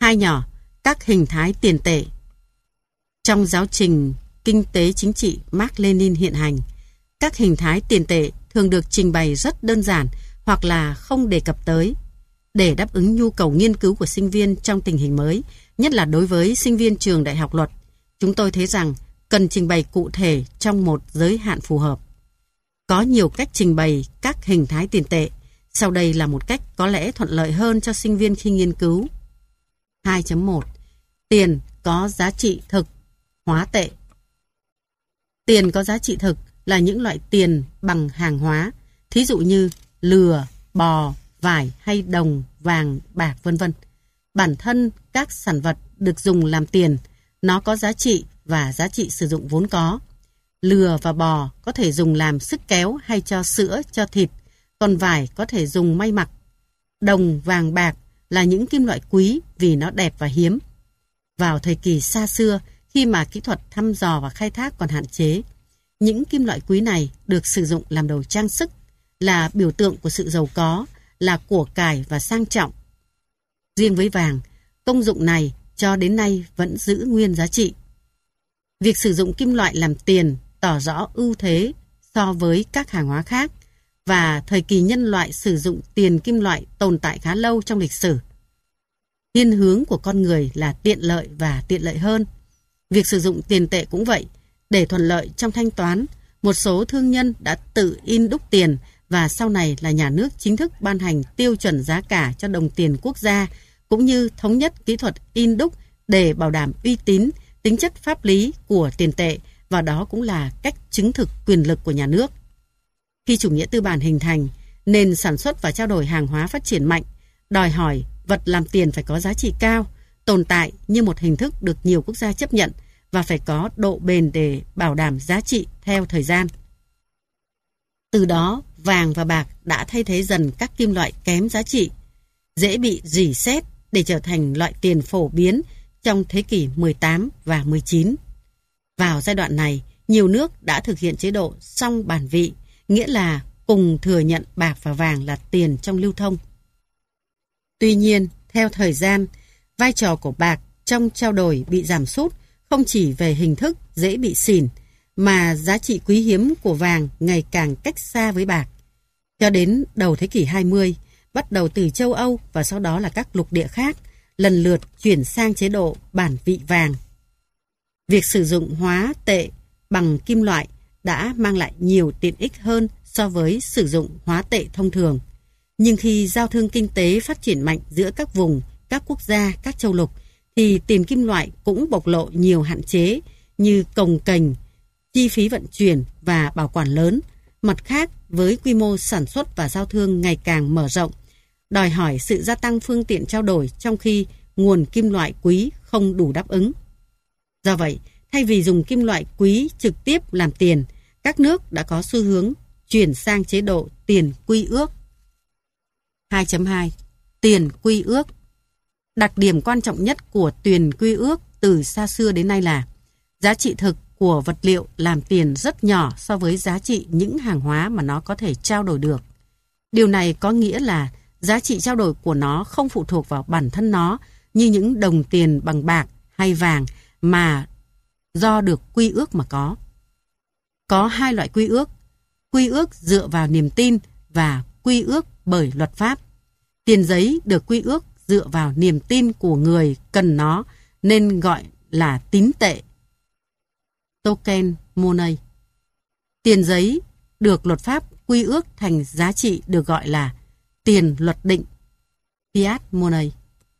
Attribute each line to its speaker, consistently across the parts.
Speaker 1: 2 nhỏ, các hình thái tiền tệ. Trong giáo trình kinh tế chính trị Mác Lênin hiện hành, các hình thái tiền tệ thường được trình bày rất đơn giản hoặc là không đề cập tới. Để đáp ứng nhu cầu nghiên cứu của sinh viên trong tình hình mới, nhất là đối với sinh viên trường đại học luật, chúng tôi thấy rằng cần trình bày cụ thể trong một giới hạn phù hợp. Có nhiều cách trình bày các hình thái tiền tệ. Sau đây là một cách có lẽ thuận lợi hơn cho sinh viên khi nghiên cứu. 2.1. Tiền có giá trị thực, hóa tệ. Tiền có giá trị thực là những loại tiền bằng hàng hóa, thí dụ như lừa, bò, vải hay đồng, vàng, bạc v.v. Bản thân các sản vật được dùng làm tiền, nó có giá trị và giá trị sử dụng vốn có. Lừa và bò có thể dùng làm sức kéo hay cho sữa, cho thịt, còn vải có thể dùng may mặc. Đồng, vàng, bạc là những kim loại quý vì nó đẹp và hiếm. Vào thời kỳ xa xưa, khi mà kỹ thuật thăm dò và khai thác còn hạn chế, những kim loại quý này được sử dụng làm đồ trang sức, là biểu tượng của sự giàu có, là của cải và sang trọng. Riêng với vàng, công dụng này cho đến nay vẫn giữ nguyên giá trị. Việc sử dụng kim loại làm tiền tỏ rõ ưu thế so với các hàng hóa khác, và thời kỳ nhân loại sử dụng tiền kim loại tồn tại khá lâu trong lịch sử. Thiên hướng của con người là tiện lợi và tiện lợi hơn. Việc sử dụng tiền tệ cũng vậy. Để thuận lợi trong thanh toán, một số thương nhân đã tự in đúc tiền, và sau này là nhà nước chính thức ban hành tiêu chuẩn giá cả cho đồng tiền quốc gia, cũng như thống nhất kỹ thuật in đúc để bảo đảm uy tín, tính chất pháp lý của tiền tệ, và đó cũng là cách chứng thực quyền lực của nhà nước. Khi chủ nghĩa tư bản hình thành, nền sản xuất và trao đổi hàng hóa phát triển mạnh, đòi hỏi vật làm tiền phải có giá trị cao, tồn tại như một hình thức được nhiều quốc gia chấp nhận và phải có độ bền để bảo đảm giá trị theo thời gian. Từ đó, vàng và bạc đã thay thế dần các kim loại kém giá trị, dễ bị rỉ sét để trở thành loại tiền phổ biến trong thế kỷ 18 và 19. Vào giai đoạn này, nhiều nước đã thực hiện chế độ song bản vị, nghĩa là cùng thừa nhận bạc và vàng là tiền trong lưu thông. Tuy nhiên, theo thời gian, vai trò của bạc trong trao đổi bị giảm sút, không chỉ về hình thức dễ bị xỉn, mà giá trị quý hiếm của vàng ngày càng cách xa với bạc. Cho đến đầu thế kỷ 20, bắt đầu từ châu Âu và sau đó là các lục địa khác, lần lượt chuyển sang chế độ bản vị vàng. Việc sử dụng hóa tệ bằng kim loại đã mang lại nhiều tiện ích hơn so với sử dụng hóa tệ thông thường. Nhưng khi giao thương kinh tế phát triển mạnh giữa các vùng, các quốc gia, các châu lục, thì tiền kim loại cũng bộc lộ nhiều hạn chế như cồng kềnh, chi phí vận chuyển và bảo quản lớn. Mặt khác, với quy mô sản xuất và giao thương ngày càng mở rộng, đòi hỏi sự gia tăng phương tiện trao đổi trong khi nguồn kim loại quý không đủ đáp ứng. Do vậy, thay vì dùng kim loại quý trực tiếp làm tiền, các nước đã có xu hướng chuyển sang chế độ tiền quy ước. 2.2. Tiền quy ước. Đặc điểm quan trọng nhất của tiền quy ước từ xa xưa đến nay là giá trị thực của vật liệu làm tiền rất nhỏ so với giá trị những hàng hóa mà nó có thể trao đổi được. Điều này có nghĩa là giá trị trao đổi của nó không phụ thuộc vào bản thân nó như những đồng tiền bằng bạc hay vàng, mà do được quy ước mà có. Có 2 loại quy ước dựa vào niềm tin và quy ước bởi luật pháp. Tiền giấy được quy ước dựa vào niềm tin của người cần nó nên gọi là tín tệ, token money. Tiền giấy được luật pháp quy ước thành giá trị được gọi là tiền luật định, fiat money.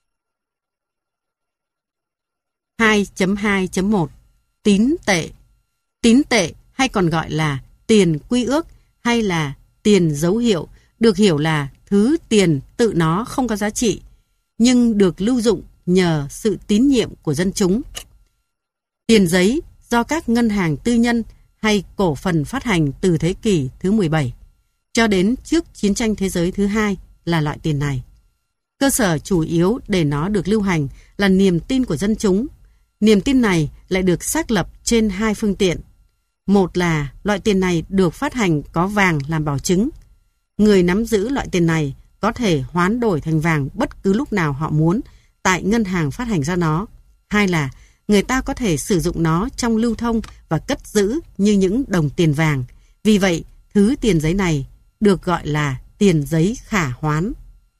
Speaker 1: 2.2.1 Tín tệ. Tín tệ hay còn gọi là tiền quy ước hay là tiền dấu hiệu được hiểu là thứ tiền tự nó không có giá trị nhưng được lưu dụng nhờ sự tín nhiệm của dân chúng. Tiền giấy do các ngân hàng tư nhân hay cổ phần phát hành từ thế kỷ thứ 17 cho đến trước chiến tranh thế giới thứ 2 là loại tiền này. Cơ sở chủ yếu để nó được lưu hành là niềm tin của dân chúng. Niềm tin này lại được xác lập trên 2 phương tiện. Một là loại tiền này được phát hành có vàng làm bảo chứng. Người nắm giữ loại tiền này có thể hoán đổi thành vàng bất cứ lúc nào họ muốn, tại ngân hàng phát hành ra nó. Hai là người ta có thể sử dụng nó trong lưu thông và cất giữ như những đồng tiền vàng. Vì vậy, thứ tiền giấy này được gọi là tiền giấy khả hoán.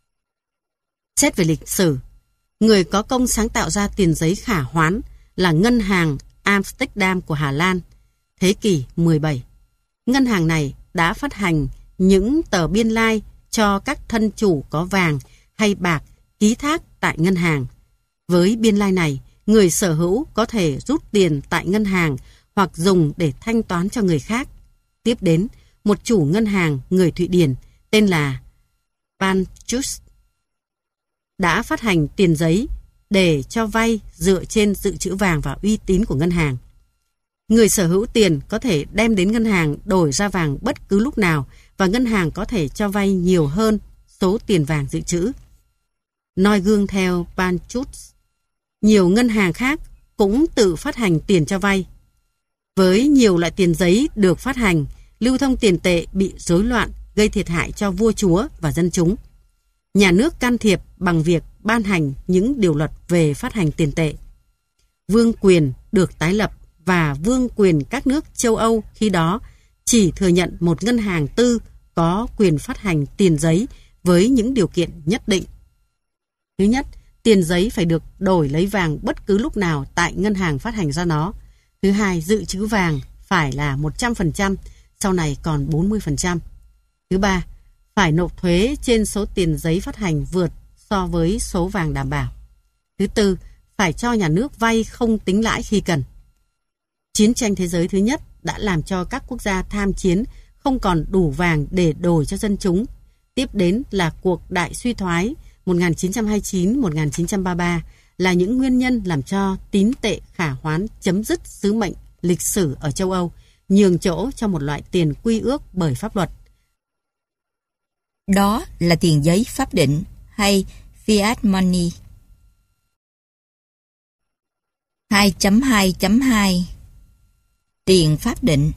Speaker 1: Xét về lịch sử, người có công sáng tạo ra tiền giấy khả hoán là ngân hàng Amsterdam của Hà Lan, thế kỷ 17. Ngân hàng này đã phát hành những tờ biên lai cho các thân chủ có vàng hay bạc ký thác tại ngân hàng. Với biên lai này, người sở hữu có thể rút tiền tại ngân hàng hoặc dùng để thanh toán cho người khác. Tiếp đến, một chủ ngân hàng người Thụy Điển tên là Banchus đã phát hành tiền giấy để cho vay dựa trên dự trữ vàng và uy tín của ngân hàng. Người sở hữu tiền có thể đem đến ngân hàng đổi ra vàng bất cứ lúc nào và ngân hàng có thể cho vay nhiều hơn số tiền vàng dự trữ. Noi gương theo Banchus, nhiều ngân hàng khác cũng tự phát hành tiền cho vay. Với nhiều loại tiền giấy được phát hành, lưu thông tiền tệ bị rối loạn, gây thiệt hại cho vua chúa và dân chúng. Nhà nước can thiệp bằng việc ban hành những điều luật về phát hành tiền tệ. Vương quyền được tái lập và vương quyền các nước châu Âu khi đó chỉ thừa nhận một ngân hàng tư có quyền phát hành tiền giấy với những điều kiện nhất định. Thứ nhất, tiền giấy phải được đổi lấy vàng bất cứ lúc nào tại ngân hàng phát hành ra nó. Thứ hai, dự trữ vàng phải là 100%, sau này còn 40%. Thứ ba, phải nộp thuế trên số tiền giấy phát hành vượt so với số vàng đảm bảo. Thứ tư, phải cho nhà nước vay không tính lãi khi cần. Chiến tranh thế giới thứ nhất đã làm cho các quốc gia tham chiến không còn đủ vàng để đổi cho dân chúng. Tiếp đến là cuộc đại suy thoái 1929-1933 là những nguyên nhân làm cho tín tệ khả hoán chấm dứt sứ mệnh lịch sử ở châu Âu, nhường chỗ cho một loại tiền quy ước bởi pháp luật.
Speaker 2: Đó là tiền giấy pháp định hay fiat money. 2.2.2 Tiền pháp định.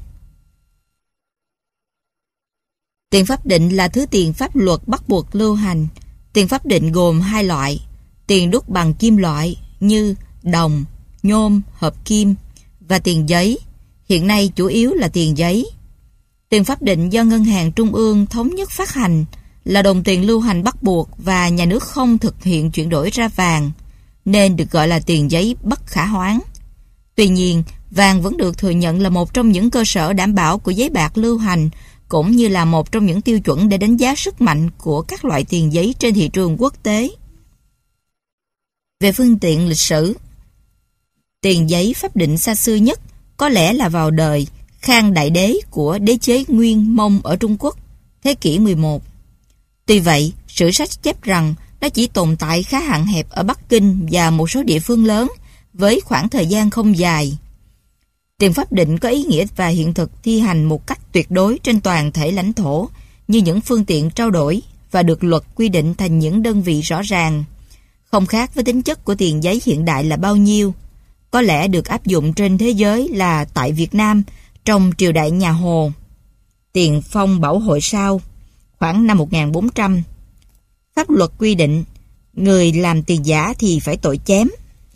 Speaker 2: Tiền pháp định là thứ tiền pháp luật bắt buộc lưu hành. Tiền pháp định gồm hai loại: tiền đúc bằng kim loại như đồng, nhôm, hợp kim và tiền giấy. Hiện nay chủ yếu là tiền giấy. Tiền pháp định do ngân hàng trung ương thống nhất phát hành là đồng tiền lưu hành bắt buộc và nhà nước không thực hiện chuyển đổi ra vàng, nên được gọi là tiền giấy bất khả hoán. Tuy nhiên, vàng vẫn được thừa nhận là một trong những cơ sở đảm bảo của giấy bạc lưu hành, cũng như là một trong những tiêu chuẩn để đánh giá sức mạnh của các loại tiền giấy trên thị trường quốc tế. Về phương tiện lịch sử, tiền giấy pháp định xa xưa nhất có lẽ là vào đời Khang Đại Đế của đế chế Nguyên Mông ở Trung Quốc, thế kỷ 11. Tuy vậy, sử sách chép rằng nó chỉ tồn tại khá hạn hẹp ở Bắc Kinh và một số địa phương lớn với khoảng thời gian không dài. Tiền pháp định có ý nghĩa và hiện thực thi hành một cách tuyệt đối trên toàn thể lãnh thổ như những phương tiện trao đổi và được luật quy định thành những đơn vị rõ ràng, không khác với tính chất của tiền giấy hiện đại là bao nhiêu. Có lẽ được áp dụng trên thế giới là tại Việt Nam trong triều đại nhà Hồ. Tiền phong Bảo Hội Sao khoảng năm 1400. Pháp luật quy định người làm tiền giả thì phải tội chém.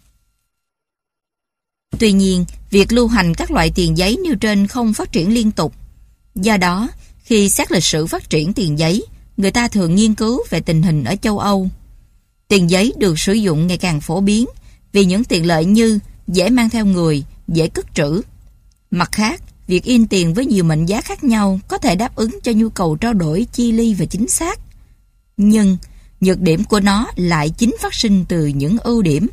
Speaker 2: Tuy nhiên, việc lưu hành các loại tiền giấy nêu trên không phát triển liên tục. Do đó, khi xét lịch sử phát triển tiền giấy, người ta thường nghiên cứu về tình hình ở châu Âu. Tiền giấy được sử dụng ngày càng phổ biến vì những tiện lợi như dễ mang theo người, dễ cất trữ. Mặt khác, việc in tiền với nhiều mệnh giá khác nhau có thể đáp ứng cho nhu cầu trao đổi chi li và chính xác. Nhưng, nhược điểm của nó lại chính phát sinh từ những ưu điểm.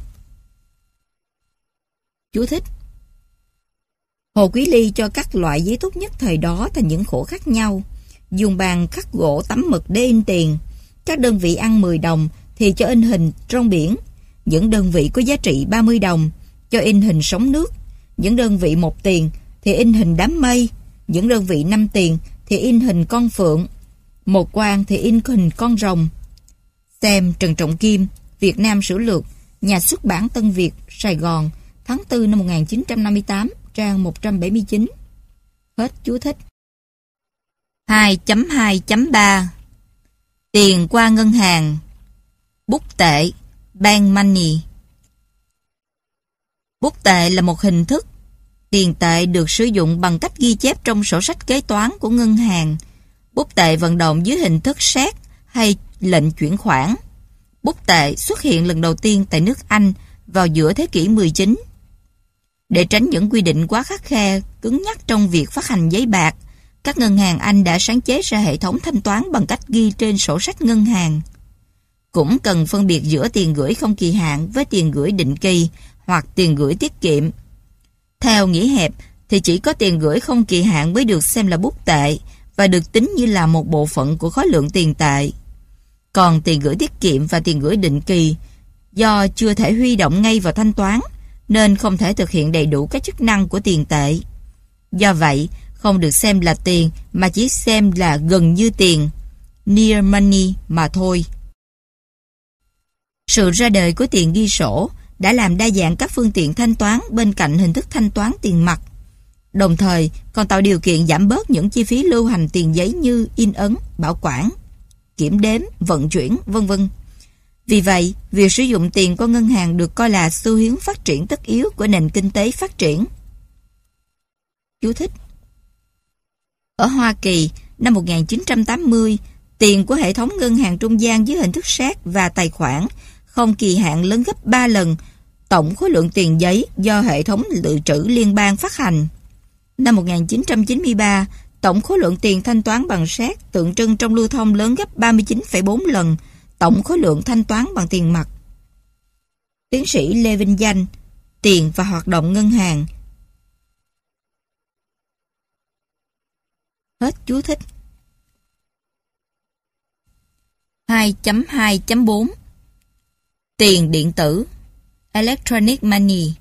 Speaker 2: Chú thích: Hồ Quý Ly cho các loại giấy tốt nhất thời đó thành những khổ khác nhau. Dùng bàn khắc gỗ tấm mực để in tiền. Các đơn vị ăn 10 đồng thì cho in hình rong biển. Những đơn vị có giá trị 30 đồng cho in hình sóng nước. Những đơn vị 1 tiền thì in hình đám mây. Những đơn vị 5 tiền thì in hình con phượng. 1 quan thì in hình con rồng. Xem Trần Trọng Kim, Việt Nam Sử Lược, Nhà xuất bản Tân Việt, Sài Gòn, tháng 4 năm 1958, trang 179. Hết chú thích. 2.2.3 Tiền qua ngân hàng. Bút tệ, bank money. Bút tệ là một hình thức tiền tệ được sử dụng bằng cách ghi chép trong sổ sách kế toán của ngân hàng. Bút tệ vận động dưới hình thức séc hay lệnh chuyển khoản. Bút tệ xuất hiện lần đầu tiên tại nước Anh vào giữa thế kỷ 19. Để tránh những quy định quá khắt khe, cứng nhắc trong việc phát hành giấy bạc, các ngân hàng Anh đã sáng chế ra hệ thống thanh toán bằng cách ghi trên sổ sách ngân hàng. Cũng cần phân biệt giữa tiền gửi không kỳ hạn với tiền gửi định kỳ hoặc tiền gửi tiết kiệm. Theo nghĩa hẹp thì chỉ có tiền gửi không kỳ hạn mới được xem là bút tệ và được tính như là một bộ phận của khối lượng tiền tệ. Còn tiền gửi tiết kiệm và tiền gửi định kỳ do chưa thể huy động ngay vào thanh toán nên không thể thực hiện đầy đủ các chức năng của tiền tệ. Do vậy, không được xem là tiền mà chỉ xem là gần như tiền, near money mà thôi. Sự ra đời của tiền ghi sổ đã làm đa dạng các phương tiện thanh toán bên cạnh hình thức thanh toán tiền mặt, đồng thời còn tạo điều kiện giảm bớt những chi phí lưu hành tiền giấy như in ấn, bảo quản, kiểm đếm, vận chuyển, v.v. Vì vậy, việc sử dụng tiền qua ngân hàng được coi là xu hướng phát triển tất yếu của nền kinh tế phát triển. Chú thích: ở Hoa Kỳ, năm 1980, tiền của hệ thống ngân hàng trung gian dưới hình thức séc và tài khoản không kỳ hạn lớn gấp 3 lần tổng khối lượng tiền giấy do hệ thống dự trữ liên bang phát hành. Năm 1993, tổng khối lượng tiền thanh toán bằng séc tượng trưng trong lưu thông lớn gấp 39,4 lần tổng khối lượng thanh toán bằng tiền mặt. Tiến sĩ Lê Vinh Danh, Tiền và hoạt động ngân hàng. Hết chú thích. 2.2.4 Tiền điện tử, Electronic Money.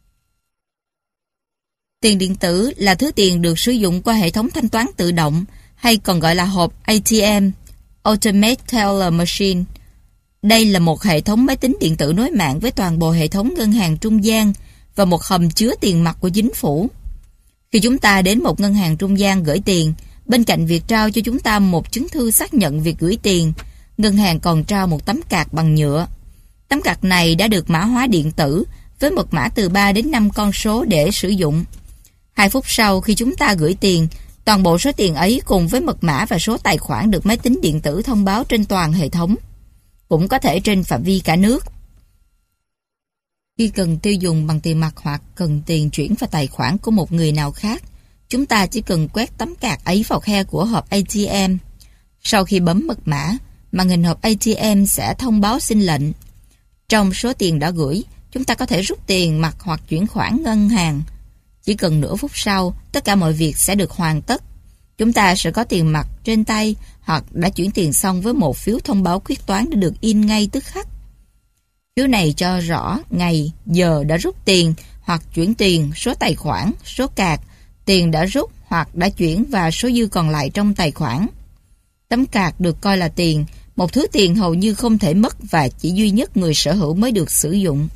Speaker 2: Tiền điện tử là thứ tiền được sử dụng qua hệ thống thanh toán tự động hay còn gọi là hộp ATM, Automated Teller Machine. Đây là một hệ thống máy tính điện tử nối mạng với toàn bộ hệ thống ngân hàng trung gian và một hầm chứa tiền mặt của chính phủ. Khi chúng ta đến một ngân hàng trung gian gửi tiền, bên cạnh việc trao cho chúng ta một chứng thư xác nhận việc gửi tiền, ngân hàng còn trao một tấm card bằng nhựa. Tấm card này đã được mã hóa điện tử với mật mã từ 3 đến 5 con số để sử dụng. 2 phút sau khi chúng ta gửi tiền, toàn bộ số tiền ấy cùng với mật mã và số tài khoản được máy tính điện tử thông báo trên toàn hệ thống, cũng có thể trên phạm vi cả nước. Khi cần tiêu dùng bằng tiền mặt hoặc cần tiền chuyển vào tài khoản của một người nào khác, chúng ta chỉ cần quét tấm card ấy vào khe của hộp ATM. Sau khi bấm mật mã, màn hình hộp ATM sẽ thông báo xin lệnh. Trong số tiền đã gửi, chúng ta có thể rút tiền mặt hoặc chuyển khoản ngân hàng. Chỉ cần nửa phút sau, tất cả mọi việc sẽ được hoàn tất. Chúng ta sẽ có tiền mặt trên tay hoặc đã chuyển tiền xong với một phiếu thông báo quyết toán đã được in ngay tức khắc. Phiếu này cho rõ ngày, giờ đã rút tiền hoặc chuyển tiền, số tài khoản, số card, tiền đã rút hoặc đã chuyển và số dư còn lại trong tài khoản. Tấm card được coi là tiền, một thứ tiền hầu như không thể mất và chỉ duy nhất người sở hữu mới được sử dụng.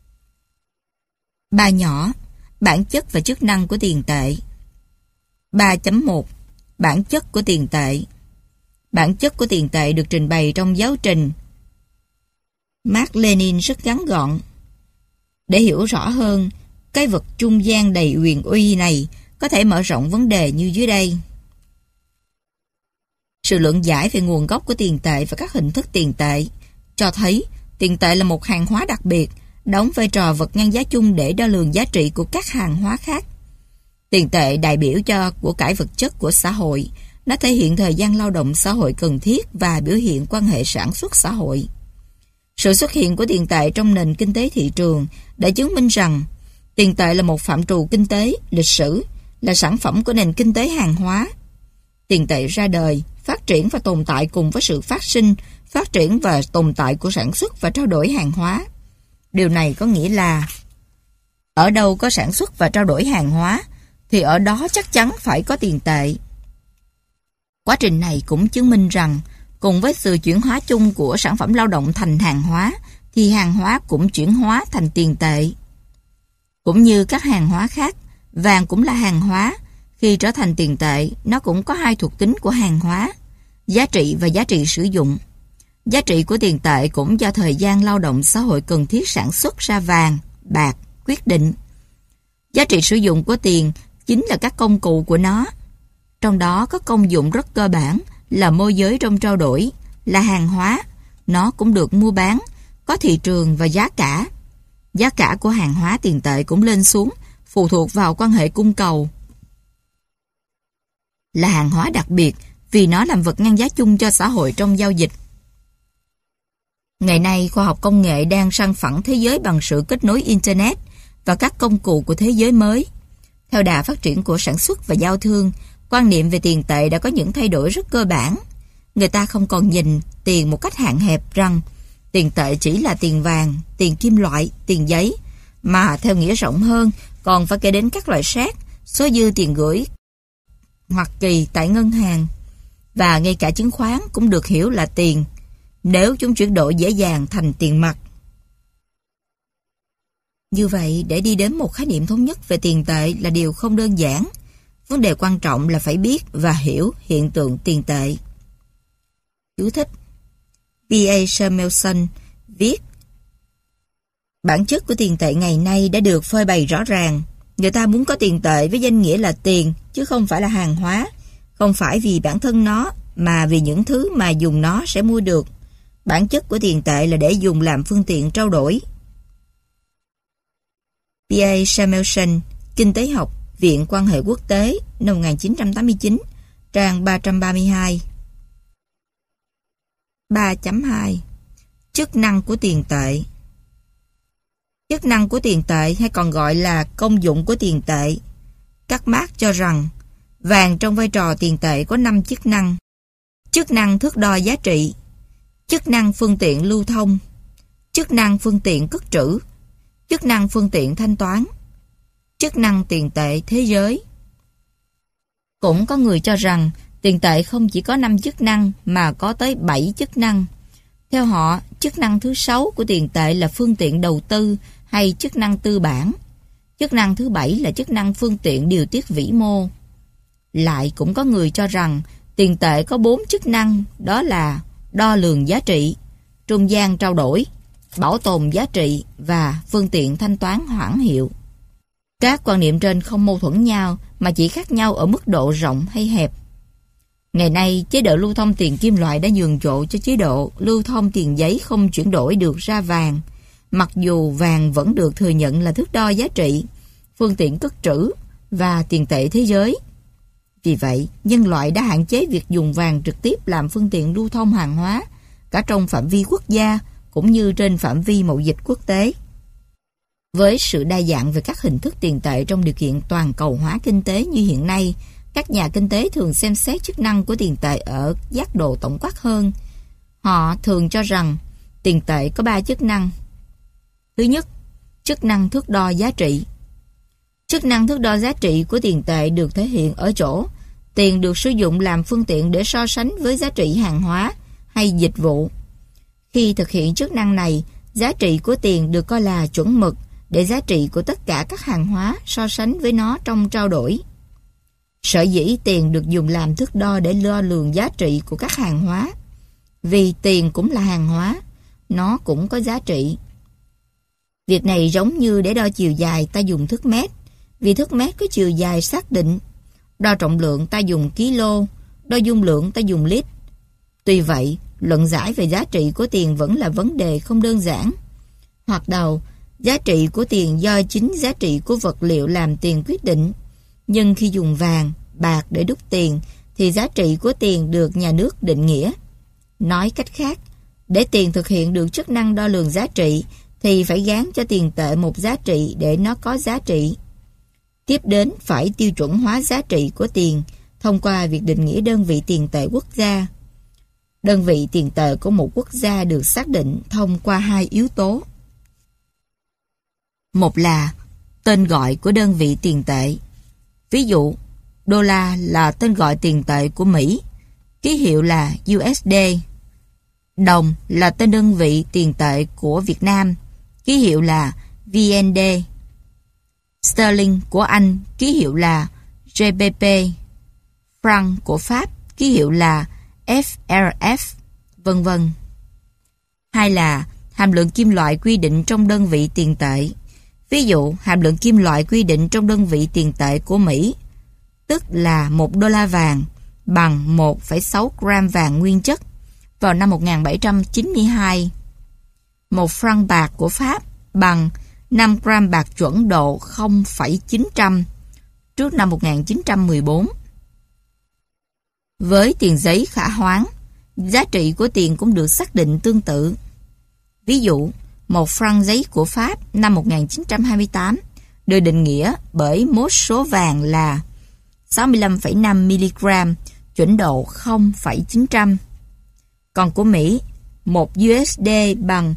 Speaker 2: 3 nhỏ, bản chất và chức năng của tiền tệ. 3.1 Bản chất của tiền tệ. Bản chất của tiền tệ được trình bày trong giáo trình Mác Lênin rất ngắn gọn. Để hiểu rõ hơn, cái vật trung gian đầy huyền uy này có thể mở rộng vấn đề như dưới đây. Sự luận giải về nguồn gốc của tiền tệ và các hình thức tiền tệ cho thấy tiền tệ là một hàng hóa đặc biệt, đóng vai trò vật ngang giá chung để đo lường giá trị của các hàng hóa khác. Tiền tệ đại biểu cho của cải vật chất của xã hội. Nó thể hiện thời gian lao động xã hội cần thiết và biểu hiện quan hệ sản xuất xã hội. Sự xuất hiện của tiền tệ trong nền kinh tế thị trường đã chứng minh rằng tiền tệ là một phạm trù kinh tế, lịch sử, là sản phẩm của nền kinh tế hàng hóa. Tiền tệ ra đời, phát triển và tồn tại cùng với sự phát sinh, phát triển và tồn tại của sản xuất và trao đổi hàng hóa. Điều này có nghĩa là ở đâu có sản xuất và trao đổi hàng hóa thì ở đó chắc chắn phải có tiền tệ. Quá trình này cũng chứng minh rằng cùng với sự chuyển hóa chung của sản phẩm lao động thành hàng hóa thì hàng hóa cũng chuyển hóa thành tiền tệ. Cũng như các hàng hóa khác, vàng cũng là hàng hóa. Khi trở thành tiền tệ, nó cũng có 2 thuộc tính của hàng hóa, giá trị và giá trị sử dụng. Giá trị của tiền tệ cũng do thời gian lao động xã hội cần thiết sản xuất ra vàng, bạc, quyết định. Giá trị sử dụng của tiền chính là các công cụ của nó. Trong đó có công dụng rất cơ bản là môi giới trong trao đổi, là hàng hóa. Nó cũng được mua bán, có thị trường và giá cả. Giá cả của hàng hóa tiền tệ cũng lên xuống, phụ thuộc vào quan hệ cung cầu. Là hàng hóa đặc biệt vì nó làm vật ngăn giá chung cho xã hội trong giao dịch. Ngày nay, khoa học công nghệ đang săn phẳng thế giới bằng sự kết nối Internet và các công cụ của thế giới mới. Theo đà phát triển của sản xuất và giao thương, quan niệm về tiền tệ đã có những thay đổi rất cơ bản. Người ta không còn nhìn tiền một cách hạn hẹp rằng tiền tệ chỉ là tiền vàng, tiền kim loại, tiền giấy, mà theo nghĩa rộng hơn còn phải kể đến các loại sét, số dư tiền gửi hoặc kỳ tại ngân hàng, và ngay cả chứng khoán cũng được hiểu là tiền, nếu chúng chuyển đổi dễ dàng thành tiền mặt. Như vậy, để đi đến một khái niệm thống nhất về tiền tệ là điều không đơn giản. Vấn đề quan trọng là phải biết và hiểu hiện tượng tiền tệ. Chú thích: B.A. Samuelson viết: bản chất của tiền tệ ngày nay đã được phơi bày rõ ràng. Người ta muốn có tiền tệ với danh nghĩa là tiền, chứ không phải là hàng hóa, không phải vì bản thân nó, mà vì những thứ mà dùng nó sẽ mua được. Bản chất của tiền tệ là để dùng làm phương tiện trao đổi. B.A. Samuelson, Kinh tế học, Viện Quan hệ Quốc tế, năm 1989, trang 332. 3.2 Chức năng của tiền tệ. Chức năng của tiền tệ hay còn gọi là công dụng của tiền tệ. Các Marx cho rằng vàng trong vai trò tiền tệ có 5 chức năng. Chức năng thước đo giá trị, chức năng phương tiện lưu thông, chức năng phương tiện cất trữ, chức năng phương tiện thanh toán, chức năng tiền tệ thế giới. Cũng có người cho rằng tiền tệ không chỉ có 5 chức năng mà có tới 7 chức năng. Theo họ, chức năng thứ 6 của tiền tệ là phương tiện đầu tư hay chức năng tư bản. Chức năng thứ 7 là chức năng phương tiện điều tiết vĩ mô. Lại cũng có người cho rằng tiền tệ có 4 chức năng, đó là đo lường giá trị, trung gian trao đổi, bảo tồn giá trị và phương tiện thanh toán hoãn hiệu. Các quan niệm trên không mâu thuẫn nhau mà chỉ khác nhau ở mức độ rộng hay hẹp. Ngày nay, chế độ lưu thông tiền kim loại đã nhường chỗ cho chế độ lưu thông tiền giấy không chuyển đổi được ra vàng, mặc dù vàng vẫn được thừa nhận là thước đo giá trị, phương tiện cất trữ và tiền tệ thế giới. Vì vậy, nhân loại đã hạn chế việc dùng vàng trực tiếp làm phương tiện lưu thông hàng hóa, cả trong phạm vi quốc gia cũng như trên phạm vi mậu dịch quốc tế. Với sự đa dạng về các hình thức tiền tệ trong điều kiện toàn cầu hóa kinh tế như hiện nay, các nhà kinh tế thường xem xét chức năng của tiền tệ ở giác độ tổng quát hơn. Họ thường cho rằng tiền tệ có 3 chức năng. Thứ nhất, chức năng thước đo giá trị. Chức năng thước đo giá trị của tiền tệ được thể hiện ở chỗ tiền được sử dụng làm phương tiện để so sánh với giá trị hàng hóa hay dịch vụ. Khi thực hiện chức năng này, giá trị của tiền được coi là chuẩn mực để giá trị của tất cả các hàng hóa so sánh với nó trong trao đổi. Sở dĩ tiền được dùng làm thước đo để đo lường giá trị của các hàng hóa, vì tiền cũng là hàng hóa, nó cũng có giá trị. Việc này giống như để đo chiều dài ta dùng thước mét, vì thước mét có chiều dài xác định. Đo trọng lượng ta dùng kilo, đo dung lượng ta dùng lít. Tuy vậy, luận giải về giá trị của tiền vẫn là vấn đề không đơn giản. Hoặc đầu, giá trị của tiền do chính giá trị của vật liệu làm tiền quyết định. Nhưng khi dùng vàng, bạc để đúc tiền, thì giá trị của tiền được nhà nước định nghĩa. Nói cách khác, để tiền thực hiện được chức năng đo lường giá trị, thì phải gán cho tiền tệ một giá trị để nó có giá trị. Tiếp đến phải tiêu chuẩn hóa giá trị của tiền thông qua việc định nghĩa đơn vị tiền tệ quốc gia. Đơn vị tiền tệ của một quốc gia được xác định thông qua 2 yếu tố. Một là tên gọi của đơn vị tiền tệ. Ví dụ, đô la là tên gọi tiền tệ của Mỹ, ký hiệu là USD. Đồng là tên đơn vị tiền tệ của Việt Nam, ký hiệu là VND. Sterling của Anh, ký hiệu là GBP. Franc của Pháp, ký hiệu là FRF, vân vân. Hai là hàm lượng kim loại quy định trong đơn vị tiền tệ. Ví dụ, hàm lượng kim loại quy định trong đơn vị tiền tệ của Mỹ, tức là $1 vàng bằng 1,6 gram vàng nguyên chất vào năm 1792. 1 franc bạc của Pháp bằng 5 gram bạc chuẩn độ 0,900 trước năm 1914. Với tiền giấy khả hoán, giá trị của tiền cũng được xác định tương tự. Ví dụ, 1 franc giấy của Pháp năm 1928 được định nghĩa bởi mốt số vàng là 65,5 mg, chuẩn độ 0,900. Còn của Mỹ, 1 USD bằng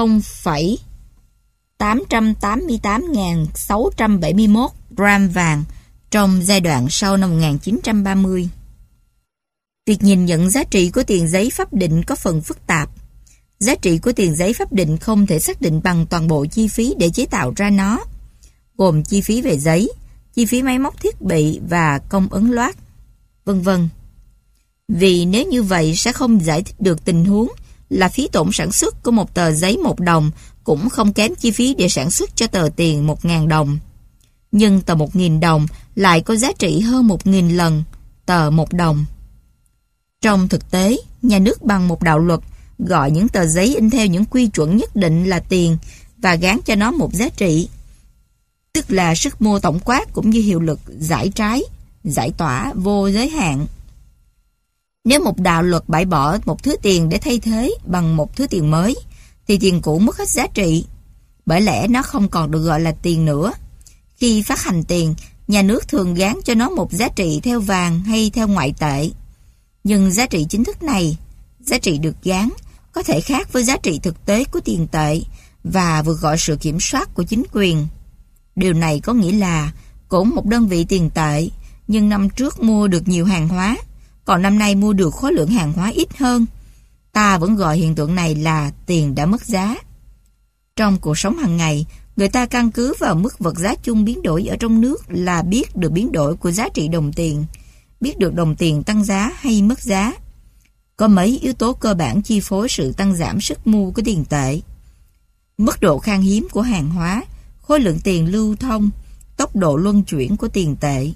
Speaker 2: 0,888.671 gram vàng trong giai đoạn sau năm 1930. Việc nhìn nhận giá trị của tiền giấy pháp định có phần phức tạp. Giá trị của tiền giấy pháp định không thể xác định bằng toàn bộ chi phí để chế tạo ra nó, gồm chi phí về giấy, chi phí máy móc thiết bị và công ấn loát, vân vân. Vì nếu như vậy sẽ không giải thích được tình huống là phí tổn sản xuất của một tờ giấy 1 đồng cũng không kém chi phí để sản xuất cho tờ tiền 1.000 đồng. Nhưng tờ 1.000 đồng lại có giá trị hơn 1.000 lần tờ 1 đồng. Trong thực tế, nhà nước bằng một đạo luật gọi những tờ giấy in theo những quy chuẩn nhất định là tiền và gán cho nó một giá trị, tức là sức mua tổng quát cũng như hiệu lực giải trái, giải tỏa vô giới hạn. Nếu một đạo luật bãi bỏ một thứ tiền để thay thế bằng một thứ tiền mới, thì tiền cũ mất hết giá trị, bởi lẽ nó không còn được gọi là tiền nữa. Khi phát hành tiền, nhà nước thường gán cho nó một giá trị theo vàng hay theo ngoại tệ. Nhưng giá trị chính thức này, giá trị được gán, có thể khác với giá trị thực tế của tiền tệ và vượt gọi sự kiểm soát của chính quyền. Điều này có nghĩa là cũng một đơn vị tiền tệ, nhưng năm trước mua được nhiều hàng hóa, còn năm nay mua được khối lượng hàng hóa ít hơn. Ta vẫn gọi hiện tượng này là tiền đã mất giá. Trong cuộc sống hàng ngày, người ta căn cứ vào mức vật giá chung biến đổi ở trong nước là biết được biến đổi của giá trị đồng tiền, biết được đồng tiền tăng giá hay mất giá. Có mấy yếu tố cơ bản chi phối sự tăng giảm sức mua của tiền tệ: mức độ khan hiếm của hàng hóa, khối lượng tiền lưu thông, tốc độ luân chuyển của tiền tệ.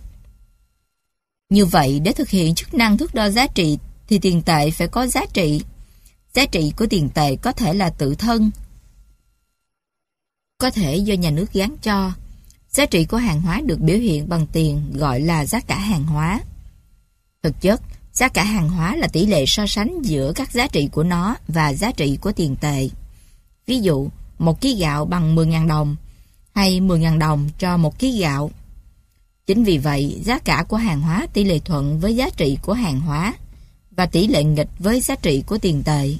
Speaker 2: Như vậy, để thực hiện chức năng thước đo giá trị thì tiền tệ phải có giá trị. Giá trị của tiền tệ có thể là tự thân, có thể do nhà nước gán cho. Giá trị của hàng hóa được biểu hiện bằng tiền gọi là giá cả hàng hóa. Thực chất, giá cả hàng hóa là tỷ lệ so sánh giữa các giá trị của nó và giá trị của tiền tệ. Ví dụ, 1 ký gạo bằng 10.000 đồng hay 10.000 đồng cho 1 ký gạo. Chính vì vậy, giá cả của hàng hóa tỷ lệ thuận với giá trị của hàng hóa và tỷ lệ nghịch với giá trị của tiền tệ.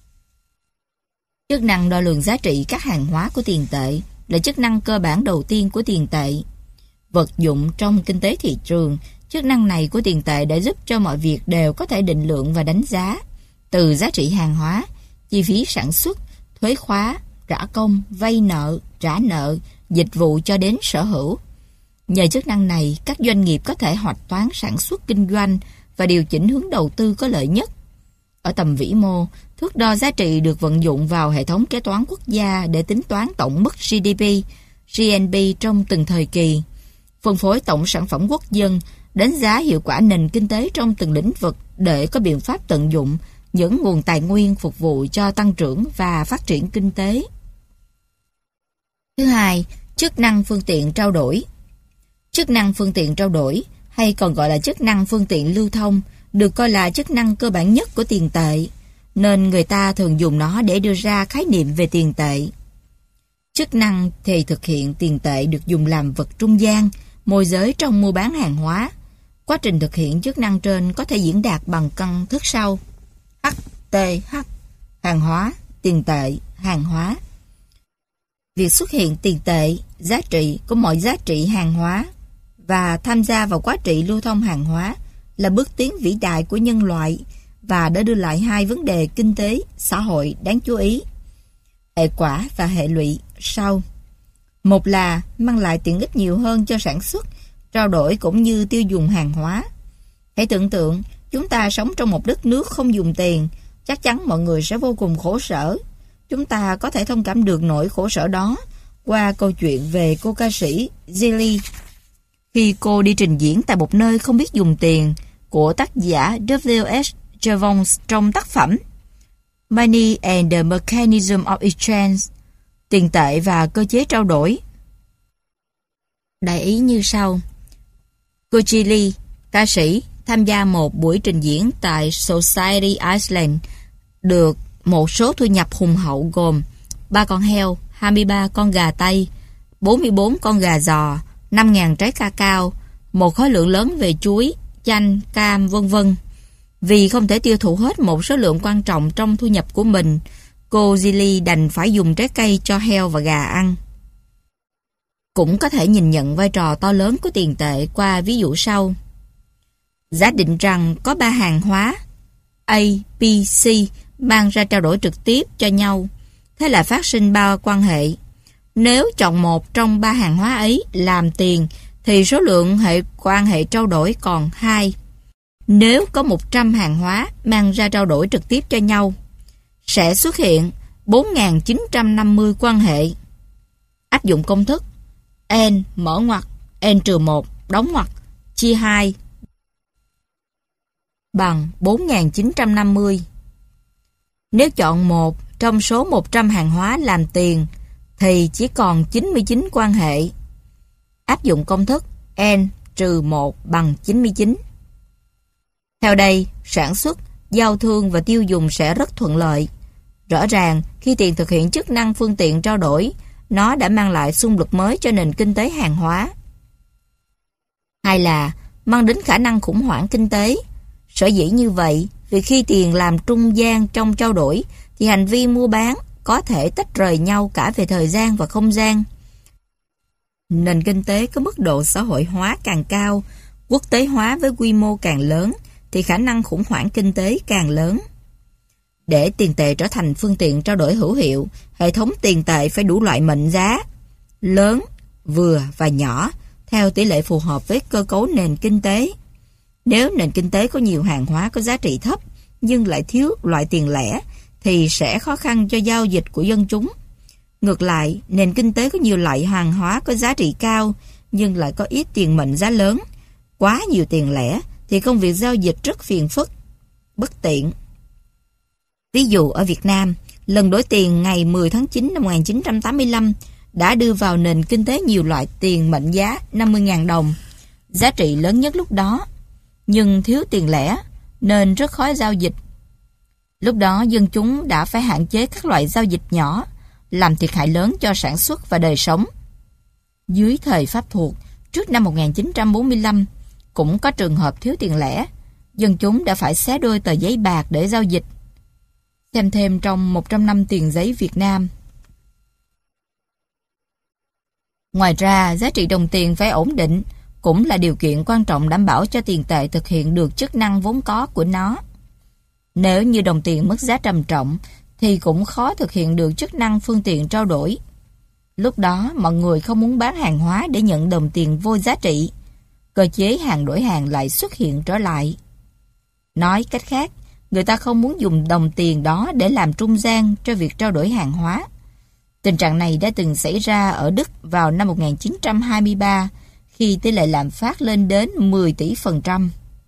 Speaker 2: Chức năng đo lường giá trị các hàng hóa của tiền tệ là chức năng cơ bản đầu tiên của tiền tệ. Vật dụng trong kinh tế thị trường, chức năng này của tiền tệ đã giúp cho mọi việc đều có thể định lượng và đánh giá, từ giá trị hàng hóa, chi phí sản xuất, thuế khóa, trả công, vay nợ, trả nợ, dịch vụ cho đến sở hữu. Nhờ chức năng này, các doanh nghiệp có thể hoạch toán sản xuất kinh doanh và điều chỉnh hướng đầu tư có lợi nhất. Ở tầm vĩ mô, thước đo giá trị được vận dụng vào hệ thống kế toán quốc gia để tính toán tổng mức GDP, GNP trong từng thời kỳ, phân phối tổng sản phẩm quốc dân, đánh giá hiệu quả nền kinh tế trong từng lĩnh vực để có biện pháp tận dụng những nguồn tài nguyên phục vụ cho tăng trưởng và phát triển kinh tế. Thứ hai, chức năng phương tiện trao đổi. Chức năng phương tiện trao đổi, hay còn gọi là chức năng phương tiện lưu thông, được coi là chức năng cơ bản nhất của tiền tệ, nên người ta thường dùng nó để đưa ra khái niệm về tiền tệ. Chức năng thì thực hiện tiền tệ được dùng làm vật trung gian, môi giới trong mua bán hàng hóa. Quá trình thực hiện chức năng trên có thể diễn đạt bằng căn thức sau: HTH, hàng hóa, tiền tệ, hàng hóa. Việc xuất hiện tiền tệ, giá trị của mọi giá trị hàng hóa và tham gia vào quá trình lưu thông hàng hóa là bước tiến vĩ đại của nhân loại và đã đưa lại hai vấn đề kinh tế, xã hội đáng chú ý. Hệ quả và hệ lụy sau. Một là mang lại tiện ích nhiều hơn cho sản xuất, trao đổi cũng như tiêu dùng hàng hóa. Hãy tưởng tượng chúng ta sống trong một đất nước không dùng tiền, chắc chắn mọi người sẽ vô cùng khổ sở. chúng ta có thể thông cảm được nỗi khổ sở đó qua câu chuyện về cô ca sĩ Zilli khi cô đi trình diễn tại một nơi không biết dùng tiền của tác giả W.S. Jevons trong tác phẩm Money and the Mechanism of Exchange, tiền tệ và cơ chế trao đổi. Đại ý như sau. Cô Zilli, ca sĩ, tham gia một buổi trình diễn tại Society Island, được một số thu nhập hùng hậu gồm 3 con heo, 23 con gà Tây, 44 con gà giò, 5.000 trái cacao, một khối lượng lớn về chuối, chanh, cam, vân vân. Vì không thể tiêu thụ hết một số lượng quan trọng trong thu nhập của mình, cô Zilli đành phải dùng trái cây cho heo và gà ăn. Cũng có thể nhìn nhận vai trò to lớn của tiền tệ qua ví dụ sau. Giả định rằng có 3 hàng hóa A, B, C mang ra trao đổi trực tiếp cho nhau, thế là phát sinh 3 quan hệ. Nếu chọn một trong 3 hàng hóa ấy làm tiền thì số lượng quan hệ trao đổi còn 2. Nếu có 100 hàng hóa mang ra trao đổi trực tiếp cho nhau, sẽ xuất hiện 4.950 quan hệ. Áp dụng công thức N mở ngoặc N-1 đóng ngoặc chia 2 bằng 4.950. Nếu chọn một trong số 100 hàng hóa làm tiền thì chỉ còn 99 quan hệ. Áp dụng công thức N-1 bằng 99. Theo đây, sản xuất, giao thương và tiêu dùng sẽ rất thuận lợi. Rõ ràng, khi tiền thực hiện chức năng phương tiện trao đổi, nó đã mang lại xung lực mới cho nền kinh tế hàng hóa. Hay là mang đến khả năng khủng hoảng kinh tế. Sở dĩ như vậy, vì khi tiền làm trung gian trong trao đổi, thì hành vi mua bán có thể tách rời nhau cả về thời gian và không gian. Nền kinh tế có mức độ xã hội hóa càng cao, quốc tế hóa với quy mô càng lớn, thì khả năng khủng hoảng kinh tế càng lớn. Để tiền tệ trở thành phương tiện trao đổi hữu hiệu, hệ thống tiền tệ phải đủ loại mệnh giá, lớn, vừa và nhỏ, theo tỷ lệ phù hợp với cơ cấu nền kinh tế. Nếu nền kinh tế có nhiều hàng hóa có giá trị thấp, nhưng lại thiếu loại tiền lẻ, thì sẽ khó khăn cho giao dịch của dân chúng. Ngược lại, nền kinh tế có nhiều loại hàng hóa có giá trị cao, nhưng lại có ít tiền mệnh giá lớn, quá nhiều tiền lẻ, thì công việc giao dịch rất phiền phức, bất tiện. Ví dụ ở Việt Nam, lần đổi tiền ngày 10 tháng 9 năm 1985 đã đưa vào nền kinh tế nhiều loại tiền mệnh giá 50.000 đồng, giá trị lớn nhất lúc đó, nhưng thiếu tiền lẻ nên rất khó giao dịch. Lúc đó dân chúng đã phải hạn chế các loại giao dịch nhỏ, làm thiệt hại lớn cho sản xuất và đời sống. Dưới thời Pháp thuộc, trước năm 1945, cũng có trường hợp thiếu tiền lẻ, dân chúng đã phải xé đôi tờ giấy bạc để giao dịch. Xem thêm trong 100 năm tiền giấy Việt Nam. Ngoài ra, giá trị đồng tiền phải ổn định, cũng là điều kiện quan trọng đảm bảo cho tiền tệ thực hiện được chức năng vốn có của nó. Nếu như đồng tiền mất giá trầm trọng, thì cũng khó thực hiện được chức năng phương tiện trao đổi. Lúc đó, mọi người không muốn bán hàng hóa để nhận đồng tiền vô giá trị. Cơ chế hàng đổi hàng lại xuất hiện trở lại. Nói cách khác, người ta không muốn dùng đồng tiền đó để làm trung gian cho việc trao đổi hàng hóa. Tình trạng này đã từng xảy ra ở Đức vào năm 1923, khi tỷ lệ lạm phát lên đến 10 tỷ %.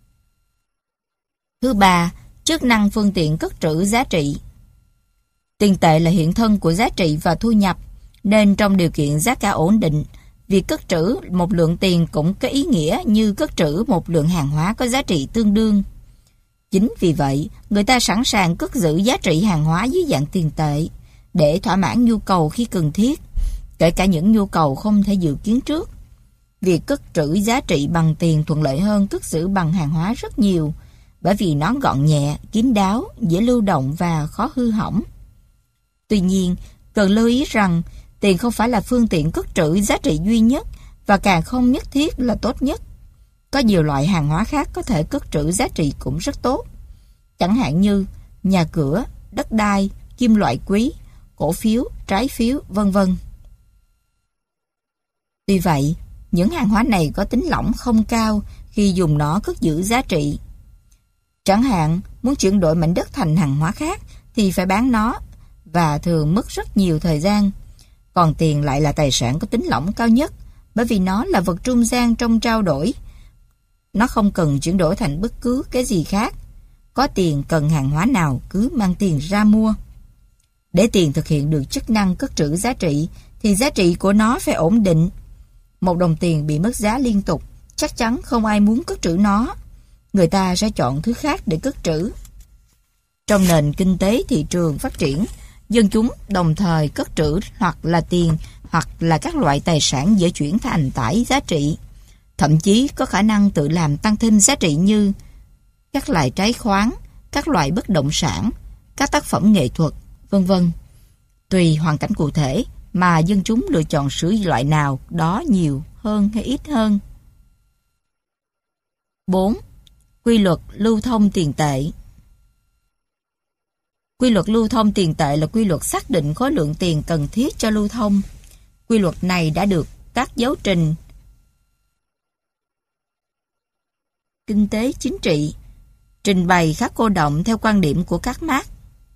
Speaker 2: Thứ ba, chức năng phương tiện cất trữ giá trị. Tiền tệ là hiện thân của giá trị và thu nhập, nên trong điều kiện giá cả ổn định, việc cất trữ một lượng tiền cũng có ý nghĩa như cất trữ một lượng hàng hóa có giá trị tương đương. Chính vì vậy, người ta sẵn sàng cất giữ giá trị hàng hóa dưới dạng tiền tệ để thỏa mãn nhu cầu khi cần thiết, kể cả những nhu cầu không thể dự kiến trước. Việc cất trữ giá trị bằng tiền thuận lợi hơn cất giữ bằng hàng hóa rất nhiều, bởi vì nó gọn nhẹ, kín đáo, dễ lưu động và khó hư hỏng. Tuy nhiên, cần lưu ý rằng tiền không phải là phương tiện cất trữ giá trị duy nhất và càng không nhất thiết là tốt nhất. Có nhiều loại hàng hóa khác có thể cất trữ giá trị cũng rất tốt. Chẳng hạn như nhà cửa, đất đai, kim loại quý, cổ phiếu, trái phiếu, vân vân. Tuy vậy, những hàng hóa này có tính lỏng không cao khi dùng nó cất giữ giá trị. Chẳng hạn, muốn chuyển đổi mảnh đất thành hàng hóa khác thì phải bán nó, và thường mất rất nhiều thời gian. Còn tiền lại là tài sản có tính lỏng cao nhất, bởi vì nó là vật trung gian trong trao đổi. Nó không cần chuyển đổi thành bất cứ cái gì khác. Có tiền cần hàng hóa nào cứ mang tiền ra mua. Để tiền thực hiện được chức năng cất trữ giá trị, thì giá trị của nó phải ổn định. Một đồng tiền bị mất giá liên tục, chắc chắn không ai muốn cất trữ nó. Người ta sẽ chọn thứ khác để cất trữ. Trong nền kinh tế thị trường phát triển, dân chúng đồng thời cất trữ hoặc là tiền hoặc là các loại tài sản dễ chuyển thành tải giá trị, thậm chí có khả năng tự làm tăng thêm giá trị như các loại trái khoán, các loại bất động sản, các tác phẩm nghệ thuật, vân vân. Tùy hoàn cảnh cụ thể mà dân chúng lựa chọn sử dụng loại nào đó nhiều hơn hay ít hơn. 4. Quy luật lưu thông tiền tệ. Quy luật lưu thông tiền tệ là quy luật xác định khối lượng tiền cần thiết cho lưu thông. Quy luật này đã được các giáo trình kinh tế chính trị trình bày khá cô động theo quan điểm của các Marx.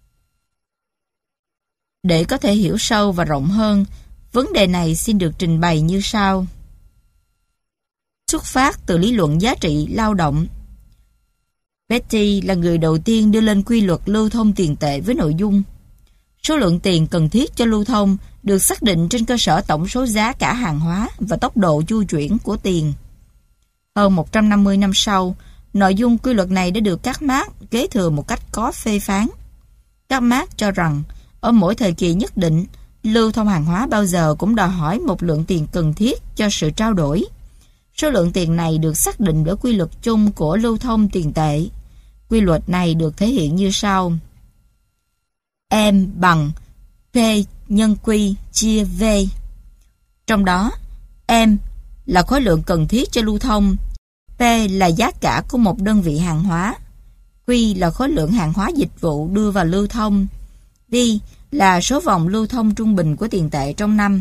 Speaker 2: Để có thể hiểu sâu và rộng hơn, vấn đề này xin được trình bày như sau. Xuất phát từ lý luận giá trị lao động, Beatty là người đầu tiên đưa lên quy luật lưu thông tiền tệ với nội dung: số lượng tiền cần thiết cho lưu thông được xác định trên cơ sở tổng số giá cả hàng hóa và tốc độ chu chuyển của tiền. Hơn 150 năm sau, nội dung quy luật này đã được các Marx kế thừa một cách có phê phán. Các Marx cho rằng, ở mỗi thời kỳ nhất định, lưu thông hàng hóa bao giờ cũng đòi hỏi một lượng tiền cần thiết cho sự trao đổi. Số lượng tiền này được xác định bởi quy luật chung của lưu thông tiền tệ. Quy luật này được thể hiện như sau: M bằng P nhân Q chia V. Trong đó, M là khối lượng cần thiết cho lưu thông, P là giá cả của một đơn vị hàng hóa, Q là khối lượng hàng hóa dịch vụ đưa vào lưu thông, V là số vòng lưu thông trung bình của tiền tệ trong năm.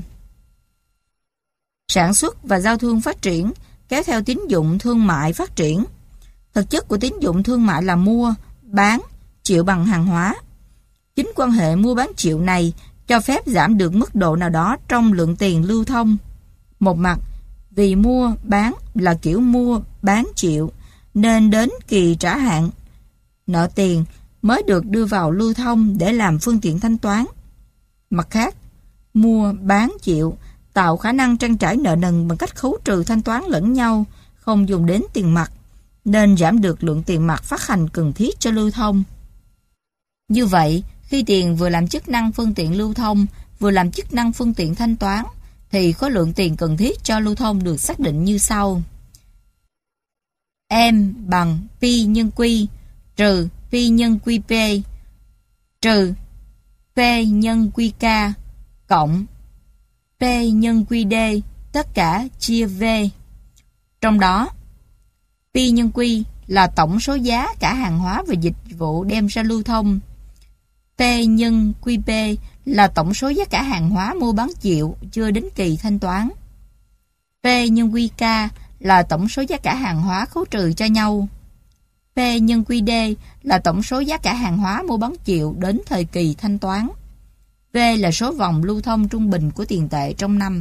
Speaker 2: Sản xuất và giao thương phát triển kéo theo tín dụng thương mại phát triển. Thực chất của tín dụng thương mại là mua, bán, chịu bằng hàng hóa. Chính quan hệ mua bán chịu này cho phép giảm được mức độ nào đó trong lượng tiền lưu thông. Một mặt, vì mua, bán là kiểu mua, bán chịu, nên đến kỳ trả hạn, nợ tiền mới được đưa vào lưu thông để làm phương tiện thanh toán. Mặt khác, mua, bán, chịu tạo khả năng trang trải nợ nần bằng cách khấu trừ thanh toán lẫn nhau, không dùng đến tiền mặt, nên giảm được lượng tiền mặt phát hành cần thiết cho lưu thông. Như vậy, khi tiền vừa làm chức năng phương tiện lưu thông, vừa làm chức năng phương tiện thanh toán, thì khối lượng tiền cần thiết cho lưu thông được xác định như sau. M bằng P nhân Q trừ P nhân QP trừ P nhân QK cộng P nhân QD, tất cả chia V. Trong đó, P nhân Q là tổng số giá cả hàng hóa và dịch vụ đem ra lưu thông. P nhân QP là tổng số giá cả hàng hóa mua bán chịu chưa đến kỳ thanh toán. P nhân QK là tổng số giá cả hàng hóa khấu trừ cho nhau. P nhân QD là tổng số giá cả hàng hóa mua bán chịu đến thời kỳ thanh toán. V là số vòng lưu thông trung bình của tiền tệ trong năm.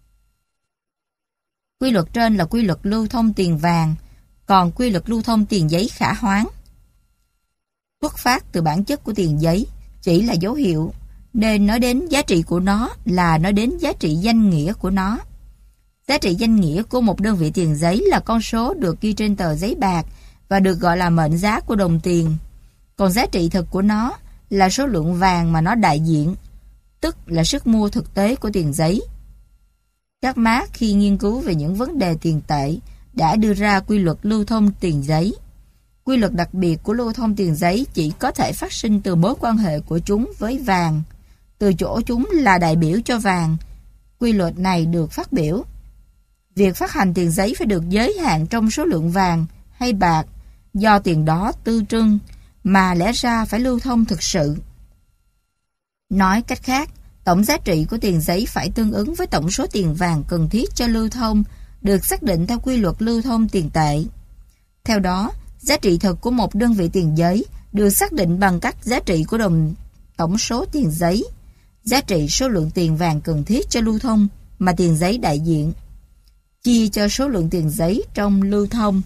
Speaker 2: Quy luật trên là quy luật lưu thông tiền vàng, còn quy luật lưu thông tiền giấy khả hoán. Xuất phát từ bản chất của tiền giấy chỉ là dấu hiệu, nên nói đến giá trị của nó là nói đến giá trị danh nghĩa của nó. Giá trị danh nghĩa của một đơn vị tiền giấy là con số được ghi trên tờ giấy bạc và được gọi là mệnh giá của đồng tiền. Còn giá trị thực của nó là số lượng vàng mà nó đại diện, tức là sức mua thực tế của tiền giấy. Các Marx khi nghiên cứu về những vấn đề tiền tệ đã đưa ra quy luật lưu thông tiền giấy. Quy luật đặc biệt của lưu thông tiền giấy chỉ có thể phát sinh từ mối quan hệ của chúng với vàng, từ chỗ chúng là đại biểu cho vàng. Quy luật này được phát biểu: việc phát hành tiền giấy phải được giới hạn trong số lượng vàng hay bạc do tiền đó tư trưng, mà lẽ ra phải lưu thông thực sự. Nói cách khác, tổng giá trị của tiền giấy phải tương ứng với tổng số tiền vàng cần thiết cho lưu thông, được xác định theo quy luật lưu thông tiền tệ. Theo đó, giá trị thực của một đơn vị tiền giấy được xác định bằng cách giá trị của tổng số tiền giấy, giá trị số lượng tiền vàng cần thiết cho lưu thông mà tiền giấy đại diện, chia cho số lượng tiền giấy trong lưu thông.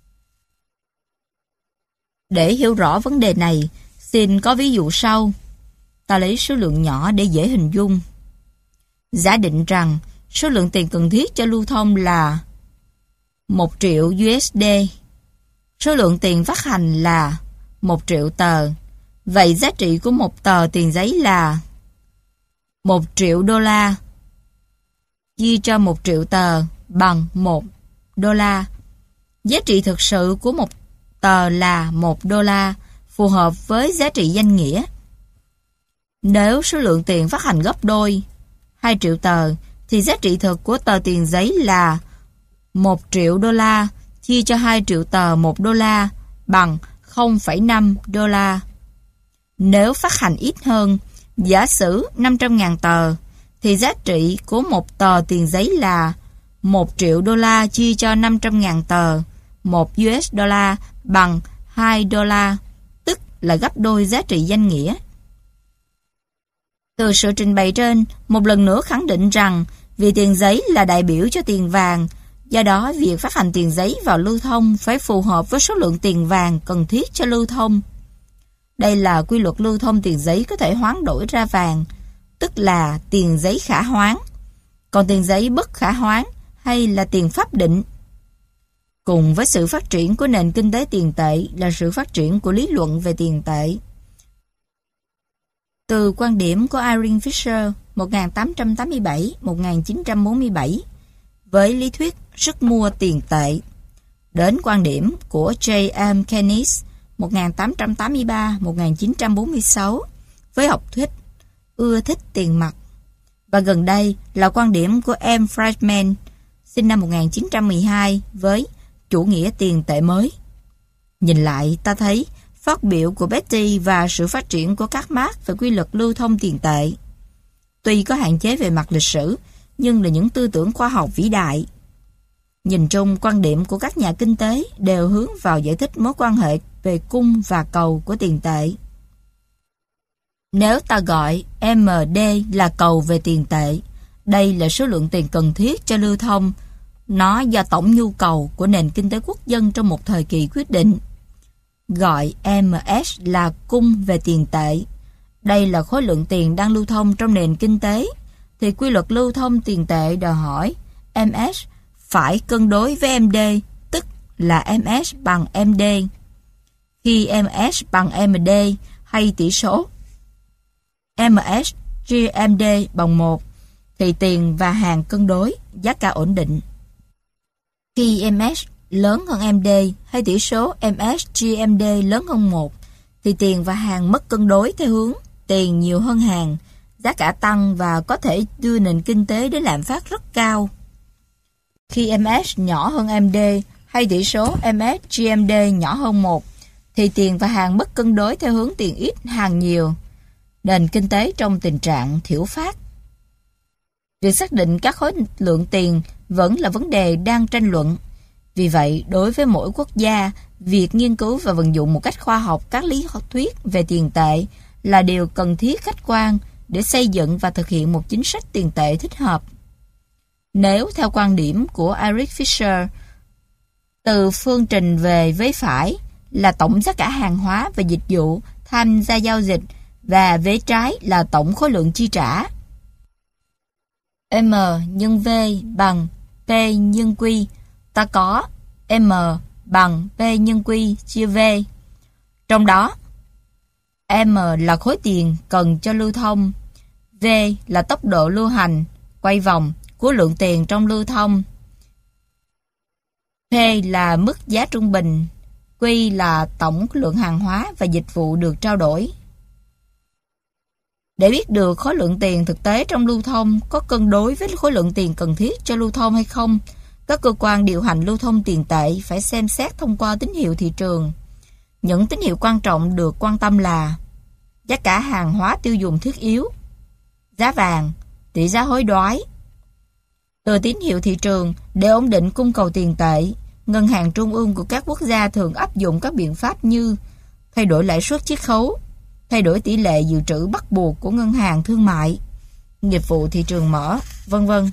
Speaker 2: Để hiểu rõ vấn đề này, xin có ví dụ sau. Ta lấy số lượng nhỏ để dễ hình dung. Giả định rằng số lượng tiền cần thiết cho lưu thông là 1 triệu USD. Số lượng tiền phát hành là 1 triệu tờ. Vậy giá trị của một tờ tiền giấy là 1 triệu đô la. Chia cho 1 triệu tờ bằng 1 đô la. Giá trị thực sự của một tờ là 1 đô la, phù hợp với giá trị danh nghĩa. Nếu số lượng tiền phát hành gấp đôi, 2 triệu tờ, thì giá trị thực của tờ tiền giấy là 1 triệu đô la, chia cho 2 triệu tờ 1 đô la bằng 0,5 đô la. Nếu phát hành ít hơn, giả sử 500.000 tờ, thì giá trị của một tờ tiền giấy là 1 triệu đô la chia cho 500.000 tờ, 1 US đô la bằng 2 đô la, tức là gấp đôi giá trị danh nghĩa. Từ sự trình bày trên, một lần nữa khẳng định rằng vì tiền giấy là đại biểu cho tiền vàng, do đó việc phát hành tiền giấy vào lưu thông phải phù hợp với số lượng tiền vàng cần thiết cho lưu thông. Đây là quy luật lưu thông tiền giấy có thể hoán đổi ra vàng, tức là tiền giấy khả hoán, còn tiền giấy bất khả hoán hay là tiền pháp định. Cùng với sự phát triển của nền kinh tế tiền tệ là sự phát triển của lý luận về tiền tệ. Từ quan điểm của Irving Fisher 1887-1947 với lý thuyết sức mua tiền tệ, đến quan điểm của J.M. Keynes 1883-1946 với học thuyết ưa thích tiền mặt, và gần đây là quan điểm của M. Friedman sinh năm 1912 với chủ nghĩa tiền tệ mới. Nhìn lại, ta thấy phát biểu của Beatty và sự phát triển của các Marx về quy luật lưu thông tiền tệ tuy có hạn chế về mặt lịch sử, nhưng là những tư tưởng khoa học vĩ đại. Nhìn chung, quan điểm của các nhà kinh tế đều hướng vào giải thích mối quan hệ về cung và cầu của tiền tệ. Nếu ta gọi MD là cầu về tiền tệ, đây là số lượng tiền cần thiết cho lưu thông, nó do tổng nhu cầu của nền kinh tế quốc dân trong một thời kỳ quyết định. Gọi MS là cung về tiền tệ, đây là khối lượng tiền đang lưu thông trong nền kinh tế, thì quy luật lưu thông tiền tệ đòi hỏi MS phải cân đối với MD, tức là MS bằng MD. Khi MS bằng MD hay tỷ số MS chia MD bằng 1, thì tiền và hàng cân đối, giá cả ổn định. Khi MS lớn hơn MD hay tỷ số MS chia MD lớn hơn 1, thì tiền và hàng mất cân đối theo hướng tiền nhiều hơn hàng, giá cả tăng và có thể đưa nền kinh tế đến lạm phát rất cao. Khi MS nhỏ hơn MD hay tỷ số MS chia MD nhỏ hơn 1, thì tiền và hàng mất cân đối theo hướng tiền ít hàng nhiều, nền kinh tế trong tình trạng thiểu phát. Việc xác định các khối lượng tiền vẫn là vấn đề đang tranh luận. Vì vậy, đối với mỗi quốc gia, việc nghiên cứu và vận dụng một cách khoa học các lý thuyết về tiền tệ là điều cần thiết khách quan để xây dựng và thực hiện một chính sách tiền tệ thích hợp. Nếu theo quan điểm của Eric Fisher, từ phương trình về vế phải là tổng giá cả hàng hóa và dịch vụ tham gia giao dịch và vế trái là tổng khối lượng chi trả. M nhân V bằng P nhân Q, ta có M bằng P nhân Q chia V. Trong đó, M là khối tiền cần cho lưu thông, V là tốc độ lưu hành, quay vòng của lượng tiền trong lưu thông, P là mức giá trung bình, Q là tổng lượng hàng hóa và dịch vụ được trao đổi. Để biết được khối lượng tiền thực tế trong lưu thông có cân đối với khối lượng tiền cần thiết cho lưu thông hay không, các cơ quan điều hành lưu thông tiền tệ phải xem xét thông qua tín hiệu thị trường. Những tín hiệu quan trọng được quan tâm là giá cả hàng hóa tiêu dùng thiết yếu, giá vàng, tỷ giá hối đoái. Từ tín hiệu thị trường, để ổn định cung cầu tiền tệ, ngân hàng trung ương của các quốc gia thường áp dụng các biện pháp như thay đổi lãi suất chiết khấu, thay đổi tỷ lệ dự trữ bắt buộc của ngân hàng thương mại, nghiệp vụ thị trường mở, vân vân.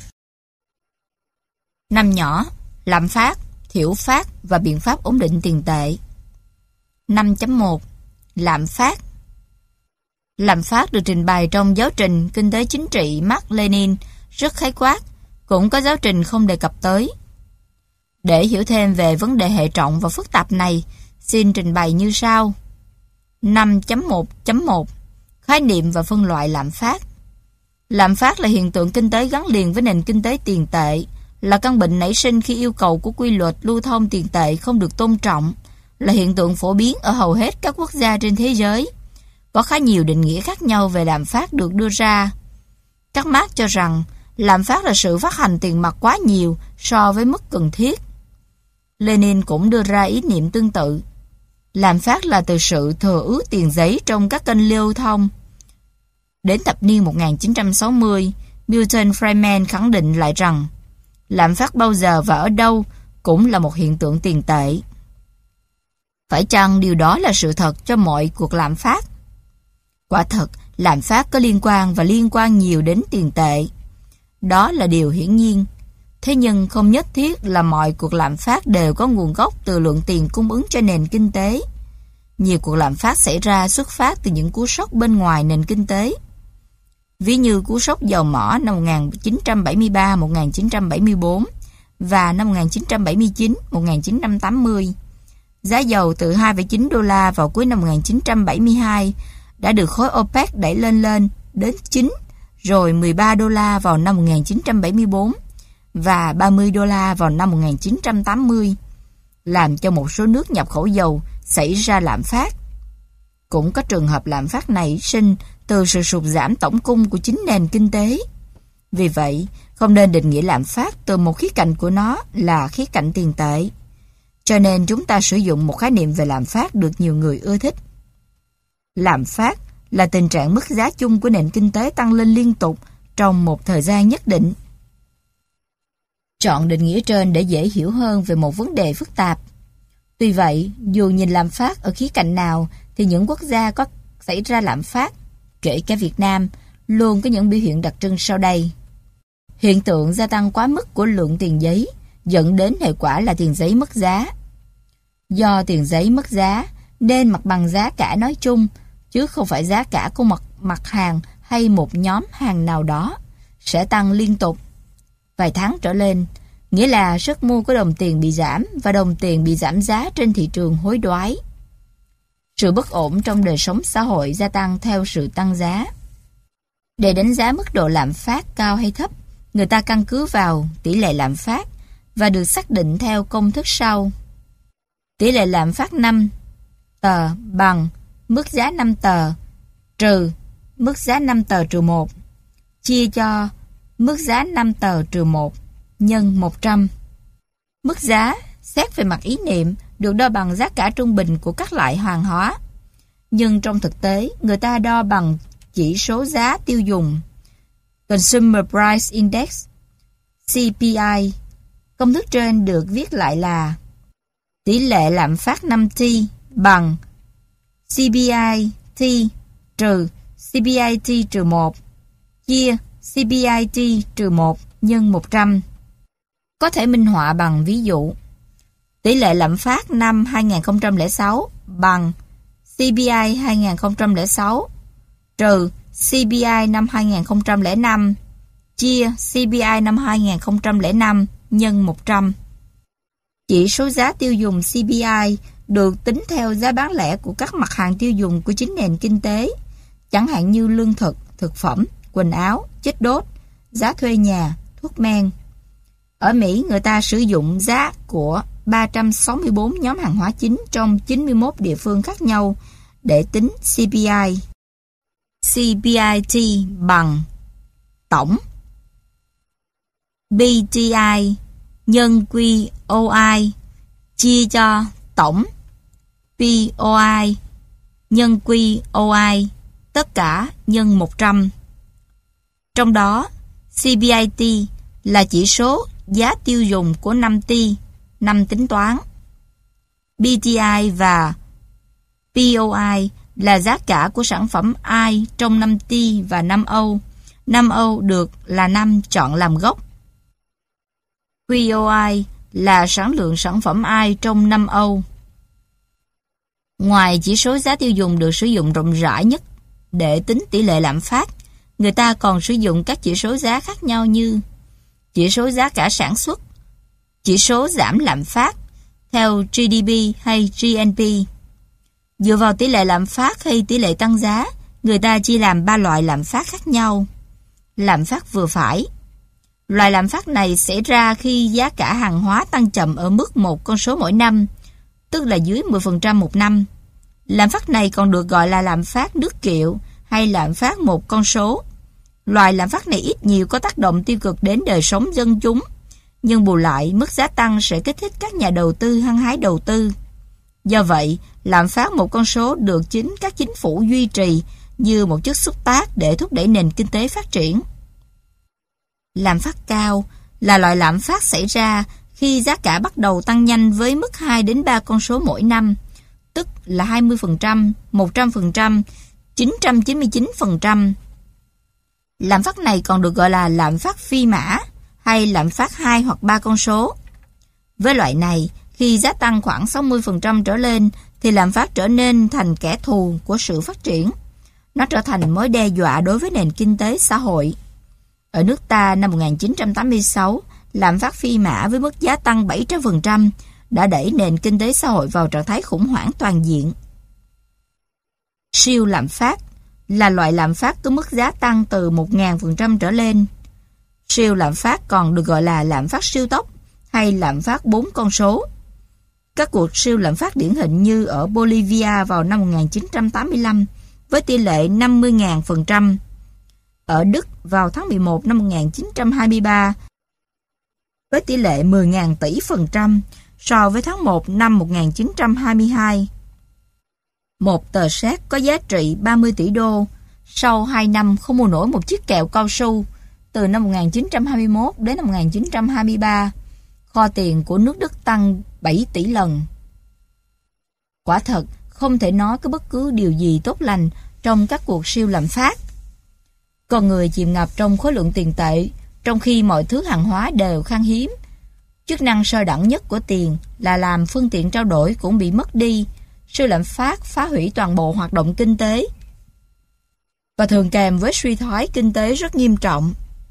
Speaker 2: 5 nhỏ: lạm phát, thiểu phát và biện pháp ổn định tiền tệ. 5.1 Lạm phát. Lạm phát được trình bày trong giáo trình Kinh tế chính trị Mác Lênin rất khái quát, cũng có giáo trình không đề cập tới. Để hiểu thêm về vấn đề hệ trọng và phức tạp này, xin trình bày như sau. 5.1.1 Khái niệm và phân loại lạm phát. Lạm phát là hiện tượng kinh tế gắn liền với nền kinh tế tiền tệ, là căn bệnh nảy sinh khi yêu cầu của quy luật lưu thông tiền tệ không được tôn trọng, là hiện tượng phổ biến ở hầu hết các quốc gia trên thế giới. Có khá nhiều định nghĩa khác nhau về lạm phát được đưa ra. Các Marx cho rằng lạm phát là sự phát hành tiền mặt quá nhiều so với mức cần thiết. Lenin cũng đưa ra ý niệm tương tự. Lạm phát là từ sự thừa ước tiền giấy trong các kênh lưu thông. Đến thập niên 1960, Milton Friedman khẳng định lại rằng lạm phát bao giờ và ở đâu cũng là một hiện tượng tiền tệ. Phải chăng điều đó là sự thật cho mọi cuộc lạm phát? Quả thật, lạm phát có liên quan và liên quan nhiều đến tiền tệ. Đó là điều hiển nhiên. Thế nhưng không nhất thiết là mọi cuộc lạm phát đều có nguồn gốc từ lượng tiền cung ứng cho nền kinh tế. Nhiều cuộc lạm phát xảy ra xuất phát từ những cú sốc bên ngoài nền kinh tế. Ví như cú sốc dầu mỏ năm 1973-1974 và năm 1979-1980. Giá dầu từ 2,9 đô la vào cuối năm 1972 đã được khối OPEC đẩy lên đến 9, rồi 13 đô la vào năm 1974 và 30 đô la vào năm 1980, làm cho một số nước nhập khẩu dầu xảy ra lạm phát. Cũng có trường hợp lạm phát nảy sinh từ sự sụt giảm tổng cung của chính nền kinh tế. Vì vậy, không nên định nghĩa lạm phát từ một khía cạnh của nó là khía cạnh tiền tệ. Cho nên chúng ta sử dụng một khái niệm về lạm phát được nhiều người ưa thích. Lạm phát là tình trạng mức giá chung của nền kinh tế tăng lên liên tục trong một thời gian nhất định. Chọn định nghĩa trên để dễ hiểu hơn về một vấn đề phức tạp. Tuy vậy, dù nhìn lạm phát ở khía cạnh nào thì những quốc gia có xảy ra lạm phát, kể cả Việt Nam, luôn có những biểu hiện đặc trưng sau đây. Hiện tượng gia tăng quá mức của lượng tiền giấy dẫn đến hệ quả là tiền giấy mất giá. Do tiền giấy mất giá nên mặt bằng giá cả nói chung, chứ không phải giá cả của mặt hàng hay một nhóm hàng nào đó, sẽ tăng liên tục vài tháng trở lên, nghĩa là sức mua của đồng tiền bị giảm và đồng tiền bị giảm giá trên thị trường hối đoái. Sự bất ổn trong đời sống xã hội gia tăng theo sự tăng giá. Để đánh giá mức độ lạm phát cao hay thấp, người ta căn cứ vào tỷ lệ lạm phát và được xác định theo công thức sau. Tỷ lệ lạm phát 5 tờ bằng mức giá 5 tờ trừ mức giá 5 tờ trừ 1 chia cho mức giá 5 tờ trừ 1 nhân 100. Mức giá xét về mặt ý niệm được đo bằng giá cả trung bình của các loại hàng hóa. Nhưng trong thực tế, người ta đo bằng chỉ số giá tiêu dùng Consumer Price Index CPI. Công thức trên được viết lại là tỷ lệ lạm phát 5T bằng CPI-T trừ CPI-T trừ 1 chia CPI-T trừ 1 nhân 100. Có thể minh họa bằng ví dụ. Tỷ lệ lạm phát năm 2006 bằng CPI 2006 trừ CPI năm 2005 chia CPI năm 2005 nhân 100. Chỉ số giá tiêu dùng CPI được tính theo giá bán lẻ của các mặt hàng tiêu dùng của chính nền kinh tế, chẳng hạn như lương thực, thực phẩm, quần áo, chất đốt, giá thuê nhà, thuốc men. Ở Mỹ, người ta sử dụng giá của 364 nhóm hàng hóa chính trong 91 địa phương khác nhau để tính CPI. CPI-T bằng tổng PTI nhân QOI chia cho tổng POI nhân QOI tất cả nhân 100. Trong đó, CPI-T là chỉ số giá tiêu dùng của 5T, năm tính toán. PTI và POI là giá cả của sản phẩm I trong năm T và năm O. Năm O được là năm chọn làm gốc. QOI là sản lượng sản phẩm I trong năm O. Ngoài chỉ số giá tiêu dùng được sử dụng rộng rãi nhất để tính tỷ lệ lạm phát, người ta còn sử dụng các chỉ số giá khác nhau như chỉ số giá cả sản xuất, chỉ số giảm lạm phát theo GDP hay GNP. Dựa vào tỷ lệ lạm phát hay tỷ lệ tăng giá, người ta chia làm 3 loại lạm phát khác nhau. Lạm phát vừa phải. Loại lạm phát này xảy ra khi giá cả hàng hóa tăng chậm ở mức một con số mỗi năm, tức là dưới 10% một năm. Lạm phát này còn được gọi là lạm phát nước kiệu hay lạm phát một con số. Loại lạm phát này ít nhiều có tác động tiêu cực đến đời sống dân chúng, nhưng bù lại mức giá tăng sẽ kích thích các nhà đầu tư hăng hái đầu tư. Do vậy, lạm phát một con số được các chính phủ duy trì như một chất xúc tác để thúc đẩy nền kinh tế phát triển. Lạm phát cao là loại lạm phát xảy ra khi giá cả bắt đầu tăng nhanh với mức 2 đến 3 con số mỗi năm, tức là 20%, 100%, 999%. Lạm phát này còn được gọi là lạm phát phi mã hay lạm phát 2 hoặc 3 con số. Với loại này, khi giá tăng khoảng 60% trở lên thì lạm phát trở nên thành kẻ thù của sự phát triển. Nó trở thành mối đe dọa đối với nền kinh tế xã hội. Ở nước ta năm 1986, lạm phát phi mã với mức giá tăng 700% đã đẩy nền kinh tế xã hội vào trạng thái khủng hoảng toàn diện. Siêu lạm phát là loại lạm phát có mức giá tăng từ 1000% trở lên. Siêu lạm phát còn được gọi là lạm phát siêu tốc hay lạm phát 4 con số. Các cuộc siêu lạm phát điển hình như ở Bolivia vào năm 1985 với tỷ lệ 50.000%, ở Đức vào tháng 11 năm 1923 với tỷ lệ 10.000 tỷ % so với tháng 1 năm 1922. Một tờ séc có giá trị 30 tỷ đô sau 2 năm không mua nổi một chiếc kẹo cao su từ năm 1921 đến năm 1923. Kho tiền của nước Đức tăng 7 tỷ lần. Quả thật, không thể nói có bất cứ điều gì tốt lành trong các cuộc siêu lạm phát. Con người chìm ngập trong khối lượng tiền tệ, trong khi mọi thứ hàng hóa đều khan hiếm. Chức năng sơ đẳng nhất của tiền là làm phương tiện trao đổi cũng bị mất đi. Siêu lạm phát phá hủy toàn bộ hoạt động kinh tế và thường kèm với suy thoái kinh tế rất nghiêm trọng.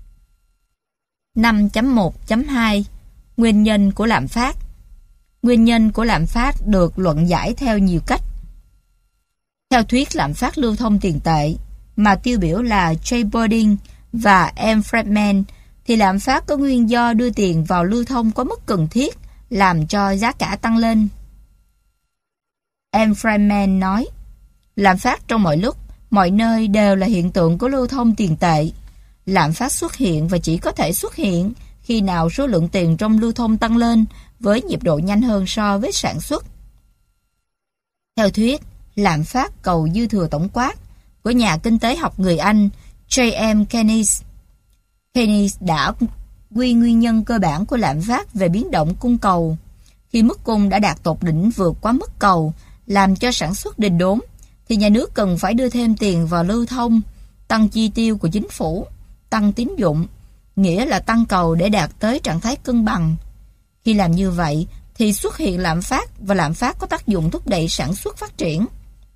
Speaker 2: 5.1.2 Nguyên nhân của lạm phát. Nguyên nhân của lạm phát được luận giải theo nhiều cách. Theo thuyết lạm phát lưu thông tiền tệ mà tiêu biểu là J. Bording và M. Friedman, thì lạm phát có nguyên do đưa tiền vào lưu thông quá mức cần thiết, làm cho giá cả tăng lên. M. Friedman nói, lạm phát trong mọi lúc, mọi nơi đều là hiện tượng của lưu thông tiền tệ. Lạm phát xuất hiện và chỉ có thể xuất hiện khi nào số lượng tiền trong lưu thông tăng lên với nhịp độ nhanh hơn so với sản xuất. Theo thuyết lạm phát cầu dư thừa tổng quát của nhà kinh tế học người Anh J.M. Keynes, Keynes đã quy nguyên nhân cơ bản của lạm phát về biến động cung cầu. Khi mức cung đã đạt tột đỉnh vượt quá mức cầu, làm cho sản xuất đình đốn, thì nhà nước cần phải đưa thêm tiền vào lưu thông, tăng chi tiêu của chính phủ, tăng tín dụng, nghĩa là tăng cầu để đạt tới trạng thái cân bằng. Khi làm như vậy, thì xuất hiện lạm phát, và lạm phát có tác dụng thúc đẩy sản xuất phát triển.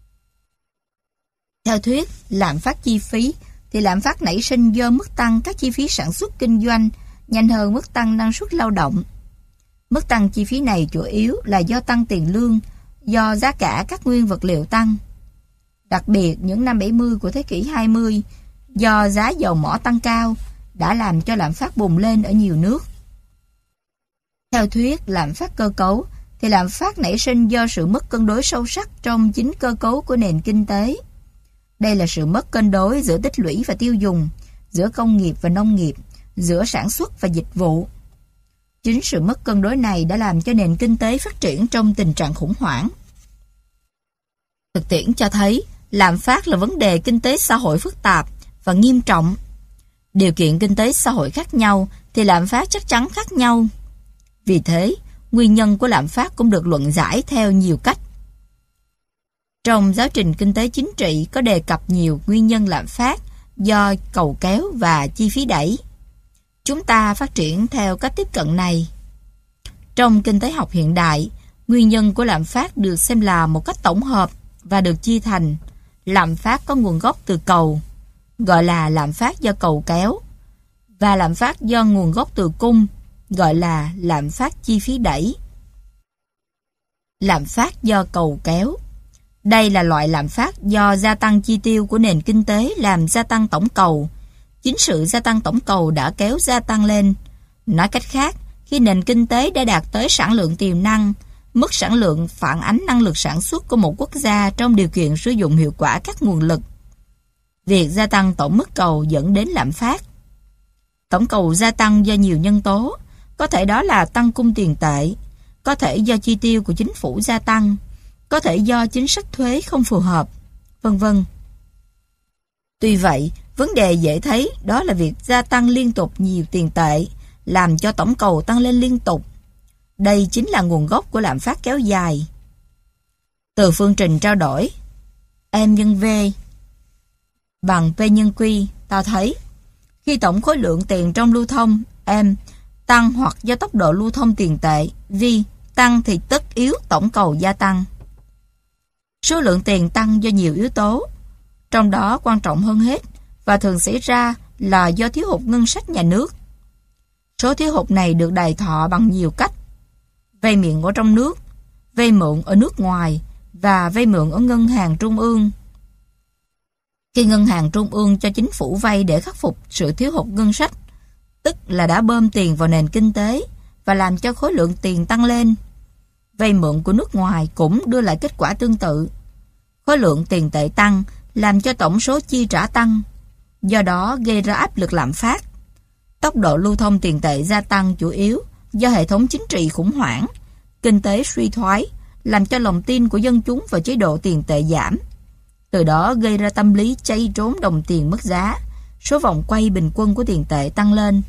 Speaker 2: Theo thuyết lạm phát chi phí, thì lạm phát nảy sinh do mức tăng các chi phí sản xuất kinh doanh nhanh hơn mức tăng năng suất lao động. Mức tăng chi phí này chủ yếu là do tăng tiền lương, do giá cả các nguyên vật liệu tăng. Đặc biệt những năm 70 của thế kỷ 20, do giá dầu mỏ tăng cao, đã làm cho lạm phát bùng lên ở nhiều nước. Theo thuyết lạm phát cơ cấu, thì lạm phát nảy sinh do sự mất cân đối sâu sắc trong chính cơ cấu của nền kinh tế. Đây là sự mất cân đối giữa tích lũy và tiêu dùng, giữa công nghiệp và nông nghiệp, giữa sản xuất và dịch vụ. Chính sự mất cân đối này đã làm cho nền kinh tế phát triển trong tình trạng khủng hoảng. Thực tiễn cho thấy, lạm phát là vấn đề kinh tế xã hội phức tạp và nghiêm trọng. Điều kiện kinh tế xã hội khác nhau thì lạm phát chắc chắn khác nhau. Vì thế, nguyên nhân của lạm phát cũng được luận giải theo nhiều cách. Trong giáo trình kinh tế chính trị có đề cập nhiều nguyên nhân lạm phát do cầu kéo và chi phí đẩy. Chúng ta phát triển theo cách tiếp cận này. Trong kinh tế học hiện đại, nguyên nhân của lạm phát được xem là một cách tổng hợp và được chia thành lạm phát có nguồn gốc từ cầu, gọi là lạm phát do cầu kéo, và lạm phát do nguồn gốc từ cung, gọi là lạm phát chi phí đẩy. Lạm phát do cầu kéo. Đây là loại lạm phát do gia tăng chi tiêu của nền kinh tế làm gia tăng tổng cầu. Chính sự gia tăng tổng cầu đã kéo gia tăng lên. Nói cách khác, khi nền kinh tế đã đạt tới sản lượng tiềm năng, mức sản lượng phản ánh năng lực sản xuất của một quốc gia trong điều kiện sử dụng hiệu quả các nguồn lực. Việc gia tăng tổng mức cầu dẫn đến lạm phát. Tổng cầu gia tăng do nhiều nhân tố, có thể đó là tăng cung tiền tệ, có thể do chi tiêu của chính phủ gia tăng, có thể do chính sách thuế không phù hợp, vân vân. Tuy vậy, vấn đề dễ thấy đó là việc gia tăng liên tục nhiều tiền tệ, làm cho tổng cầu tăng lên liên tục. Đây chính là nguồn gốc của lạm phát kéo dài. Từ phương trình trao đổi M nhân V bằng P nhân Q, ta thấy khi tổng khối lượng tiền trong lưu thông M tăng hoặc do tốc độ lưu thông tiền tệ V tăng thì tất yếu tổng cầu gia tăng. Số lượng tiền tăng do nhiều yếu tố, trong đó quan trọng hơn hết và thường xảy ra là do thiếu hụt ngân sách nhà nước. Số thiếu hụt này được đài thọ bằng nhiều cách: vay mượn ở trong nước, vay mượn ở nước ngoài và vay mượn ở ngân hàng trung ương. Khi ngân hàng trung ương cho chính phủ vay để khắc phục sự thiếu hụt ngân sách, tức là đã bơm tiền vào nền kinh tế và làm cho khối lượng tiền tăng lên. Vay mượn của nước ngoài cũng đưa lại kết quả tương tự. Khối lượng tiền tệ tăng làm cho tổng số chi trả tăng, do đó gây ra áp lực lạm phát. Tốc độ lưu thông tiền tệ gia tăng chủ yếu do hệ thống chính trị khủng hoảng, kinh tế suy thoái, làm cho lòng tin của dân chúng vào chế độ tiền tệ giảm. Từ đó gây ra tâm lý chay trốn đồng tiền mất giá, số vòng quay bình quân của tiền tệ tăng lên.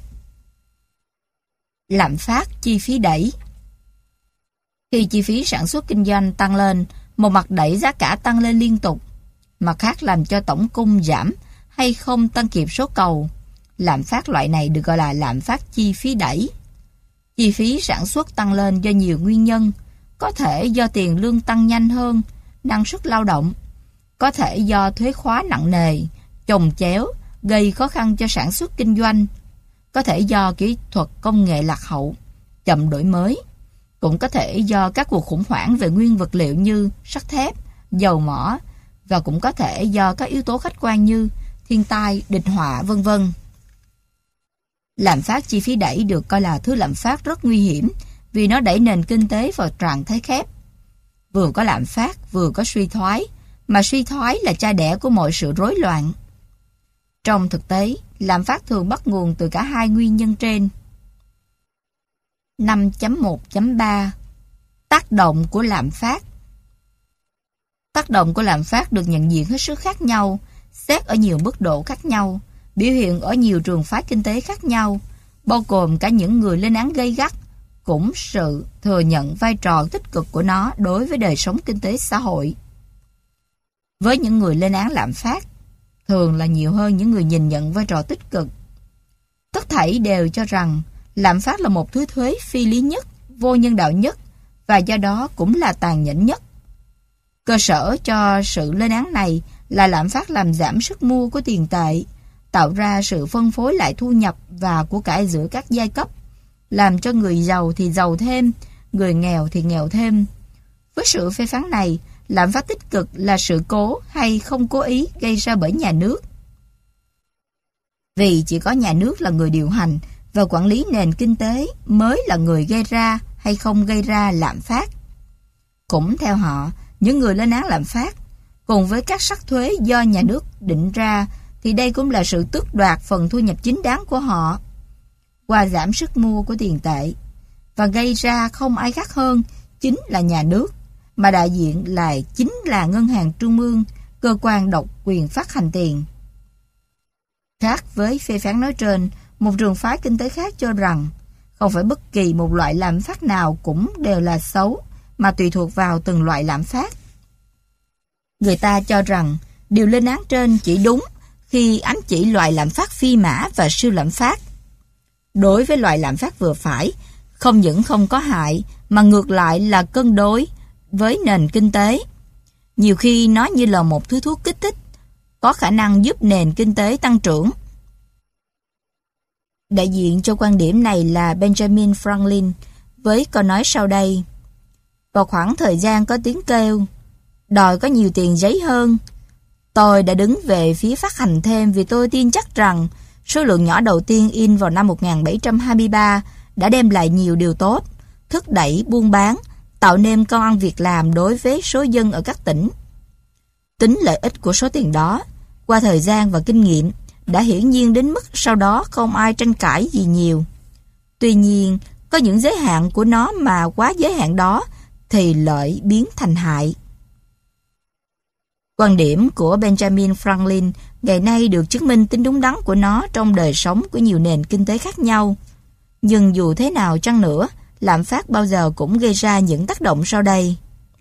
Speaker 2: Lạm phát chi phí đẩy. Khi chi phí sản xuất kinh doanh tăng lên, một mặt đẩy giá cả tăng lên liên tục, mặt khác làm cho tổng cung giảm hay không tăng kịp số cầu. Lạm phát loại này được gọi là lạm phát chi phí đẩy. Chi phí sản xuất tăng lên do nhiều nguyên nhân, có thể do tiền lương tăng nhanh hơn, năng suất lao động, có thể do thuế khóa nặng nề, chồng chéo, gây khó khăn cho sản xuất kinh doanh, có thể do kỹ thuật công nghệ lạc hậu, chậm đổi mới, cũng có thể do các cuộc khủng hoảng về nguyên vật liệu như sắt thép, dầu mỏ, và cũng có thể do các yếu tố khách quan như thiên tai, địch họa, vân vân. Lạm phát chi phí đẩy được coi là thứ lạm phát rất nguy hiểm vì nó đẩy nền kinh tế vào trạng thái khép. Vừa có lạm phát, vừa có suy thoái, mà suy thoái là cha đẻ của mọi sự rối loạn. Trong thực tế, lạm phát thường bắt nguồn từ cả hai nguyên nhân trên. 5.1.3 Tác động của lạm phát. Tác động của lạm phát được nhận diện hết sức khác nhau, xét ở nhiều mức độ khác nhau, biểu hiện ở nhiều trường phái kinh tế khác nhau, bao gồm cả những người lên án gay gắt, cũng sự thừa nhận vai trò tích cực của nó đối với đời sống kinh tế xã hội. Với những người lên án lạm phát, thường là nhiều hơn những người nhìn nhận vai trò tích cực. Tất thảy đều cho rằng lạm phát là một thứ thuế phi lý nhất, vô nhân đạo nhất và do đó cũng là tàn nhẫn nhất. Cơ sở cho sự lên án này là lạm phát làm giảm sức mua của tiền tệ, tạo ra sự phân phối lại thu nhập và của cải giữa các giai cấp, làm cho người giàu thì giàu thêm, người nghèo thì nghèo thêm. Với sự phê phán này, lạm phát tích cực là sự cố hay không cố ý gây ra bởi nhà nước. Vì chỉ có nhà nước là người điều hành và quản lý nền kinh tế mới là người gây ra hay không gây ra lạm phát. Cũng theo họ, những người lên án lạm phát, cùng với các sắc thuế do nhà nước định ra, thì đây cũng là sự tước đoạt phần thu nhập chính đáng của họ, qua giảm sức mua của tiền tệ, và gây ra không ai khác hơn chính là nhà nước, mà đại diện lại chính là ngân hàng trung ương, cơ quan độc quyền phát hành tiền. Khác với phê phán nói trên, một trường phái kinh tế khác cho rằng không phải bất kỳ một loại lạm phát nào cũng đều là xấu, mà tùy thuộc vào từng loại lạm phát. Người ta cho rằng điều lên án trên chỉ đúng khi ám chỉ loại lạm phát phi mã và siêu lạm phát. Đối với loại lạm phát vừa phải, không những không có hại mà ngược lại là cân đối với nền kinh tế. Nhiều khi nó như là một thứ thuốc kích thích, có khả năng giúp nền kinh tế tăng trưởng. Đại diện cho quan điểm này là Benjamin Franklin với câu nói sau đây: vào khoảng thời gian có tiếng kêu đòi có nhiều tiền giấy hơn, tôi đã đứng về phía phát hành thêm vì tôi tin chắc rằng số lượng nhỏ đầu tiên in vào năm 1723 đã đem lại nhiều điều tốt, thúc đẩy buôn bán, tạo nên công ăn việc làm đối với số dân ở các tỉnh. Tính lợi ích của số tiền đó, qua thời gian và kinh nghiệm, đã hiển nhiên đến mức sau đó không ai tranh cãi gì nhiều. Tuy nhiên, có những giới hạn của nó mà quá giới hạn đó thì lợi biến thành hại. Quan điểm của Benjamin Franklin ngày nay được chứng minh tính đúng đắn của nó trong đời sống của nhiều nền kinh tế khác nhau. Nhưng dù thế nào chăng nữa, lạm phát bao giờ cũng gây ra những tác động sau đây.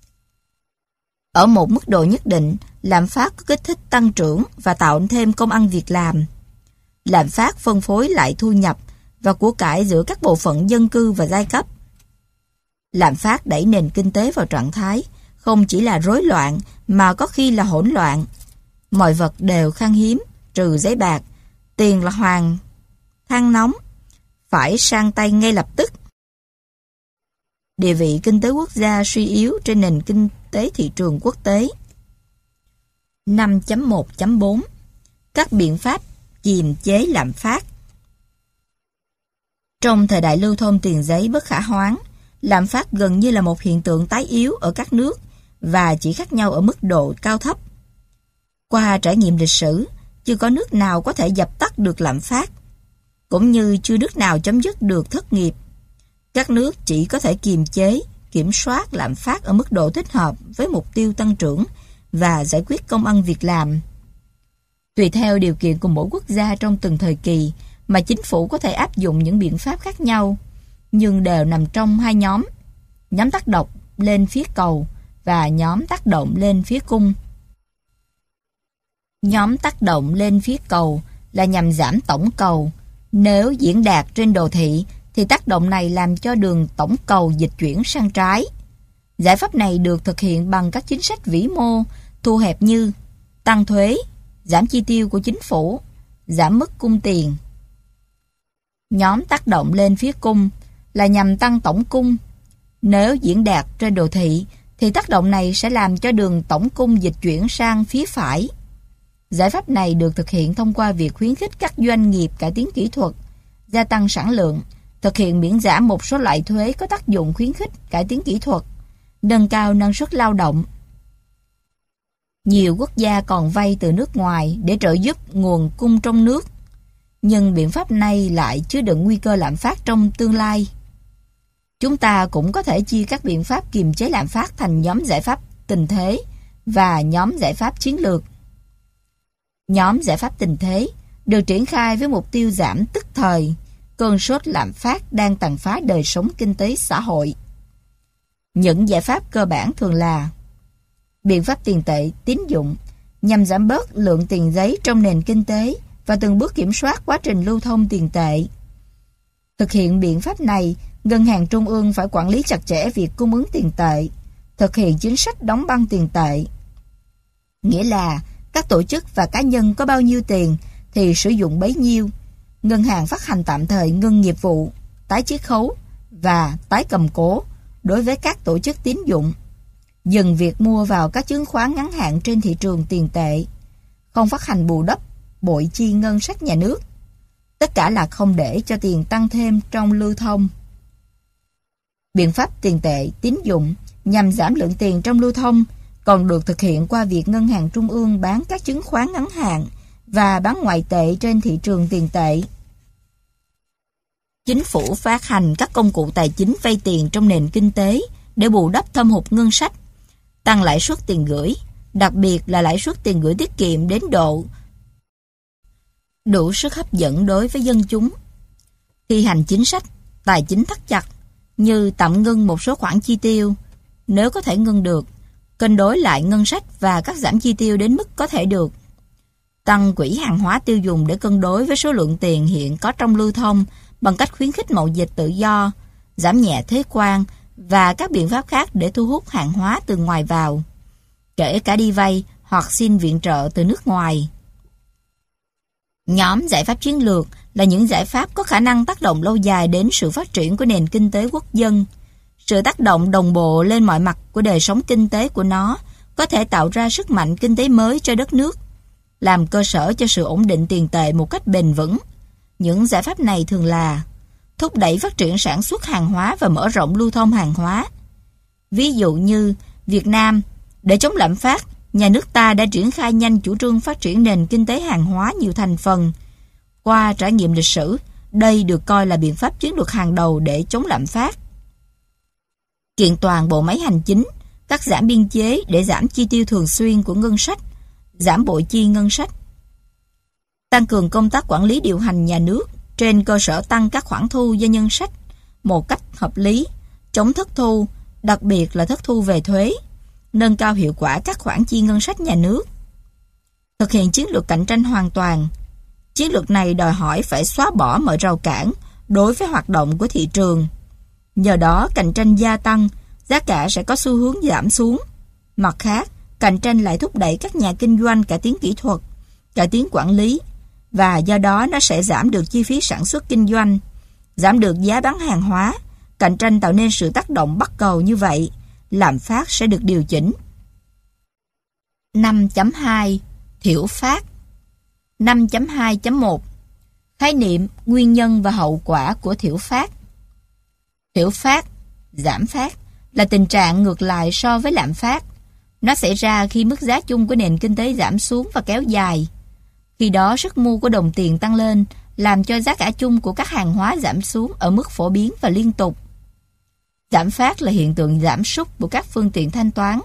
Speaker 2: Ở một mức độ nhất định, lạm phát có kích thích tăng trưởng và tạo thêm công ăn việc làm. Lạm phát phân phối lại thu nhập và của cải giữa các bộ phận dân cư và giai cấp. Lạm phát đẩy nền kinh tế vào trạng thái không chỉ là rối loạn mà có khi là hỗn loạn. Mọi vật đều khan hiếm, trừ giấy bạc. Tiền là hoàng than nóng, phải sang tay ngay lập tức. Địa vị kinh tế quốc gia suy yếu trên nền kinh tế thị trường quốc tế. 5.1.4 Các biện pháp kiềm chế lạm phát. Trong thời đại lưu thông tiền giấy bất khả hoán, lạm phát gần như là một hiện tượng tái yếu ở các nước và chỉ khác nhau ở mức độ cao thấp. Qua trải nghiệm lịch sử, chưa có nước nào có thể dập tắt được lạm phát, cũng như chưa nước nào chấm dứt được thất nghiệp. Các nước chỉ có thể kiềm chế, kiểm soát lạm phát ở mức độ thích hợp với mục tiêu tăng trưởng và giải quyết công ăn việc làm. Tùy theo điều kiện của mỗi quốc gia trong từng thời kỳ mà chính phủ có thể áp dụng những biện pháp khác nhau, nhưng đều nằm trong hai nhóm: nhóm tác động lên phía cầu và nhóm tác động lên phía cung. Nhóm tác động lên phía cầu là nhằm giảm tổng cầu. Nếu diễn đạt trên đồ thị thì tác động này làm cho đường tổng cầu dịch chuyển sang trái. Giải pháp này được thực hiện bằng các chính sách vĩ mô thu hẹp như tăng thuế, giảm chi tiêu của chính phủ, giảm mức cung tiền. Nhóm tác động lên phía cung là nhằm tăng tổng cung. Nếu diễn đạt trên đồ thị thì tác động này sẽ làm cho đường tổng cung dịch chuyển sang phía phải. Giải pháp này được thực hiện thông qua việc khuyến khích các doanh nghiệp cải tiến kỹ thuật, gia tăng sản lượng, thực hiện miễn giảm một số loại thuế có tác dụng khuyến khích cải tiến kỹ thuật, nâng cao năng suất lao động. Nhiều quốc gia còn vay từ nước ngoài để trợ giúp nguồn cung trong nước, nhưng biện pháp này lại chứa đựng nguy cơ lạm phát trong tương lai. Chúng ta cũng có thể chia các biện pháp kiềm chế lạm phát thành nhóm giải pháp tình thế và nhóm giải pháp chiến lược. Nhóm giải pháp tình thế được triển khai với mục tiêu giảm tức thời cơn sốt lạm phát đang tàn phá đời sống kinh tế xã hội. Những giải pháp cơ bản thường là biện pháp tiền tệ, tín dụng nhằm giảm bớt lượng tiền giấy trong nền kinh tế và từng bước kiểm soát quá trình lưu thông tiền tệ. Thực hiện biện pháp này, Ngân hàng Trung ương phải quản lý chặt chẽ việc cung ứng tiền tệ, thực hiện chính sách đóng băng tiền tệ. Nghĩa là các tổ chức và cá nhân có bao nhiêu tiền thì sử dụng bấy nhiêu. Ngân hàng phát hành tạm thời ngưng nghiệp vụ, tái chiết khấu và tái cầm cố đối với các tổ chức tín dụng. Dừng việc mua vào các chứng khoán ngắn hạn trên thị trường tiền tệ. Không phát hành bù đắp bội chi ngân sách nhà nước. Tất cả là không để cho tiền tăng thêm trong lưu thông. Biện pháp tiền tệ, tín dụng nhằm giảm lượng tiền trong lưu thông còn được thực hiện qua việc Ngân hàng Trung ương bán các chứng khoán ngắn hạn và bán ngoại tệ trên thị trường tiền tệ. Chính phủ phát hành các công cụ tài chính vay tiền trong nền kinh tế để bù đắp thâm hụt ngân sách, tăng lãi suất tiền gửi, đặc biệt là lãi suất tiền gửi tiết kiệm đến độ đủ sức hấp dẫn đối với dân chúng. Thi hành chính sách tài chính thắt chặt như tạm ngưng một số khoản chi tiêu, nếu có thể ngưng được, cân đối lại ngân sách và cắt giảm chi tiêu đến mức có thể được. Tăng quỹ hàng hóa tiêu dùng để cân đối với số lượng tiền hiện có trong lưu thông bằng cách khuyến khích mậu dịch tự do, giảm nhẹ thuế quan và các biện pháp khác để thu hút hàng hóa từ ngoài vào, kể cả đi vay hoặc xin viện trợ từ nước ngoài. Nhóm giải pháp chiến lược là những giải pháp có khả năng tác động lâu dài đến sự phát triển của nền kinh tế quốc dân. Sự tác động đồng bộ lên mọi mặt của đời sống kinh tế của nó có thể tạo ra sức mạnh kinh tế mới cho đất nước, làm cơ sở cho sự ổn định tiền tệ một cách bền vững. Những giải pháp này thường là thúc đẩy phát triển sản xuất hàng hóa và mở rộng lưu thông hàng hóa. Ví dụ như Việt Nam, để chống lạm phát, nhà nước ta đã triển khai nhanh chủ trương phát triển nền kinh tế hàng hóa nhiều thành phần. Qua trải nghiệm lịch sử, đây được coi là biện pháp chiến lược hàng đầu để chống lạm phát. Kiện toàn bộ máy hành chính, cắt giảm biên chế để giảm chi tiêu thường xuyên của ngân sách, giảm bội chi ngân sách. Tăng cường công tác quản lý điều hành nhà nước trên cơ sở tăng các khoản thu do ngân sách một cách hợp lý, chống thất thu, đặc biệt là thất thu về thuế, nâng cao hiệu quả các khoản chi ngân sách nhà nước. Thực hiện chiến lược cạnh tranh hoàn toàn. Chiến lược này đòi hỏi phải xóa bỏ mọi rào cản đối với hoạt động của thị trường. Nhờ đó cạnh tranh gia tăng, giá cả sẽ có xu hướng giảm xuống. Mặt khác, cạnh tranh lại thúc đẩy các nhà kinh doanh cải tiến kỹ thuật, cải tiến quản lý, và do đó nó sẽ giảm được chi phí sản xuất kinh doanh, giảm được giá bán hàng hóa. Cạnh tranh tạo nên sự tác động bắt cầu như vậy, lạm phát sẽ được điều chỉnh. 5.2 Thiểu phát. 5.2.1 Khái niệm, nguyên nhân và hậu quả của thiểu phát. Thiểu phát, giảm phát là tình trạng ngược lại so với lạm phát. Nó xảy ra khi mức giá chung của nền kinh tế giảm xuống và kéo dài. Khi đó sức mua của đồng tiền tăng lên, làm cho giá cả chung của các hàng hóa giảm xuống ở mức phổ biến và liên tục. Giảm phát là hiện tượng giảm sút của các phương tiện thanh toán,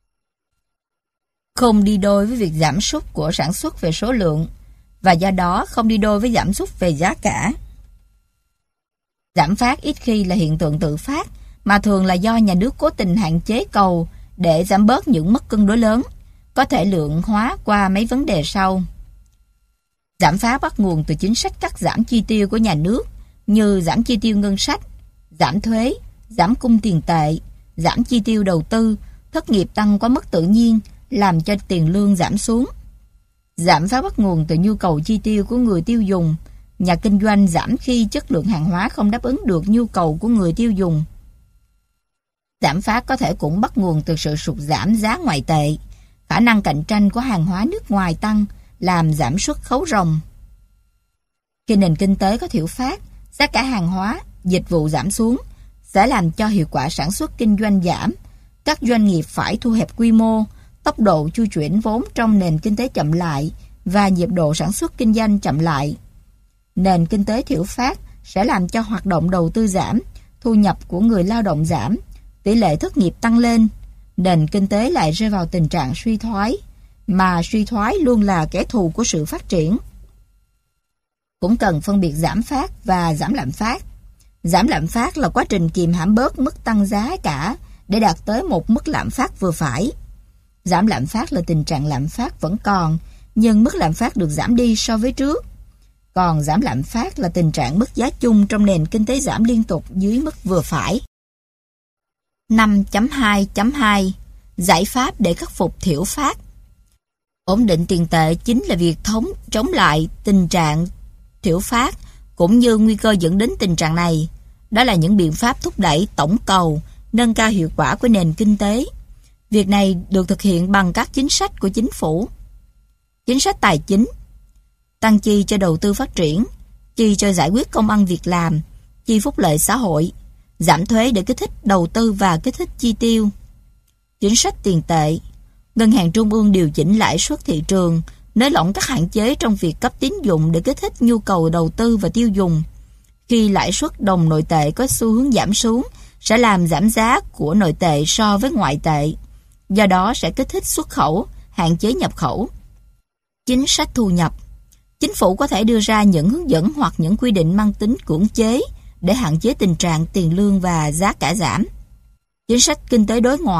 Speaker 2: không đi đôi với việc giảm sút của sản xuất về số lượng, và do đó không đi đôi với giảm sút về giá cả. Giảm phát ít khi là hiện tượng tự phát, mà thường là do nhà nước cố tình hạn chế cầu để giảm bớt những mất cân đối lớn, có thể lượng hóa qua mấy vấn đề sau. Giảm phát bắt nguồn từ chính sách cắt giảm chi tiêu của nhà nước, như giảm chi tiêu ngân sách, giảm thuế, giảm cung tiền tệ, giảm chi tiêu đầu tư, thất nghiệp tăng quá mức tự nhiên, làm cho tiền lương giảm xuống. Giảm phát bắt nguồn từ nhu cầu chi tiêu của người tiêu dùng. Nhà kinh doanh giảm khi chất lượng hàng hóa không đáp ứng được nhu cầu của người tiêu dùng. Giảm phát có thể cũng bắt nguồn từ sự sụt giảm giá ngoại tệ. Khả năng cạnh tranh của hàng hóa nước ngoài tăng, làm giảm xuất khấu ròng. Khi nền kinh tế có thiểu phát, giá cả hàng hóa, dịch vụ giảm xuống, sẽ làm cho hiệu quả sản xuất kinh doanh giảm. Các doanh nghiệp phải thu hẹp quy mô, tốc độ chu chuyển vốn trong nền kinh tế chậm lại và nhịp độ sản xuất kinh doanh chậm lại. Nền kinh tế thiểu phát sẽ làm cho hoạt động đầu tư giảm, thu nhập của người lao động giảm, tỷ lệ thất nghiệp tăng lên. Nền kinh tế lại rơi vào tình trạng suy thoái, mà suy thoái luôn là kẻ thù của sự phát triển. Cũng cần phân biệt giảm phát và giảm lạm phát. Giảm lạm phát là quá trình kìm hãm bớt mức tăng giá cả để đạt tới một mức lạm phát vừa phải. Giảm lạm phát là tình trạng lạm phát vẫn còn, nhưng mức lạm phát được giảm đi so với trước. Còn giảm lạm phát là tình trạng mức giá chung trong nền kinh tế giảm liên tục dưới mức vừa phải. 5.2.2 Giải pháp để khắc phục thiểu phát. Ổn định tiền tệ chính là việc chống lại tình trạng thiểu phát, cũng như nguy cơ dẫn đến tình trạng này. Đó là những biện pháp thúc đẩy tổng cầu, nâng cao hiệu quả của nền kinh tế. Việc này được thực hiện bằng các chính sách của chính phủ. Chính sách tài chính, tăng chi cho đầu tư phát triển, chi cho giải quyết công ăn việc làm, chi phúc lợi xã hội, giảm thuế để kích thích đầu tư và kích thích chi tiêu. Chính sách tiền tệ, Ngân hàng Trung ương điều chỉnh lãi suất thị trường, nới lỏng các hạn chế trong việc cấp tín dụng để kích thích nhu cầu đầu tư và tiêu dùng. Khi lãi suất đồng nội tệ có xu hướng giảm xuống, sẽ làm giảm giá của nội tệ so với ngoại tệ. Do đó sẽ kích thích xuất khẩu, hạn chế nhập khẩu. Chính sách thu nhập, chính phủ có thể đưa ra những hướng dẫn hoặc những quy định mang tính cưỡng chế để hạn chế tình trạng tiền lương và giá cả giảm. Chính sách kinh tế đối ngoại,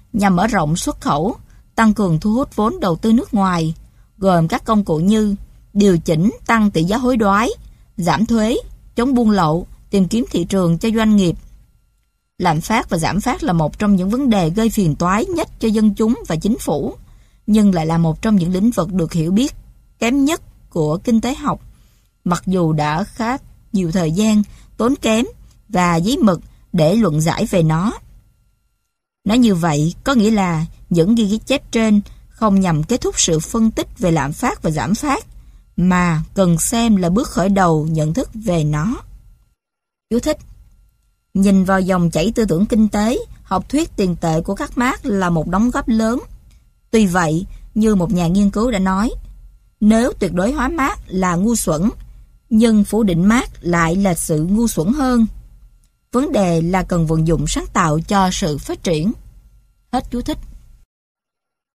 Speaker 2: nhằm mở rộng xuất khẩu, tăng cường thu hút vốn đầu tư nước ngoài, gồm các công cụ như điều chỉnh tăng tỷ giá hối đoái, giảm thuế, chống buôn lậu, tìm kiếm thị trường cho doanh nghiệp. Lạm phát và giảm phát là một trong những vấn đề gây phiền toái nhất cho dân chúng và chính phủ, nhưng lại là một trong những lĩnh vực được hiểu biết kém nhất của kinh tế học, mặc dù đã khá nhiều thời gian, tốn kém và giấy mực để luận giải về nó. Nói như vậy có nghĩa là những ghi chép trên không nhằm kết thúc sự phân tích về lạm phát và giảm phát, mà cần xem là bước khởi đầu nhận thức về nó. Chú thích: nhìn vào dòng chảy tư tưởng kinh tế, học thuyết tiền tệ của các Marx là một đóng góp lớn. Tuy vậy, như một nhà nghiên cứu đã nói, nếu tuyệt đối hóa Marx là ngu xuẩn, nhưng phủ định Marx lại là sự ngu xuẩn hơn. Vấn đề là cần vận dụng sáng tạo cho sự phát triển. Hết chú thích.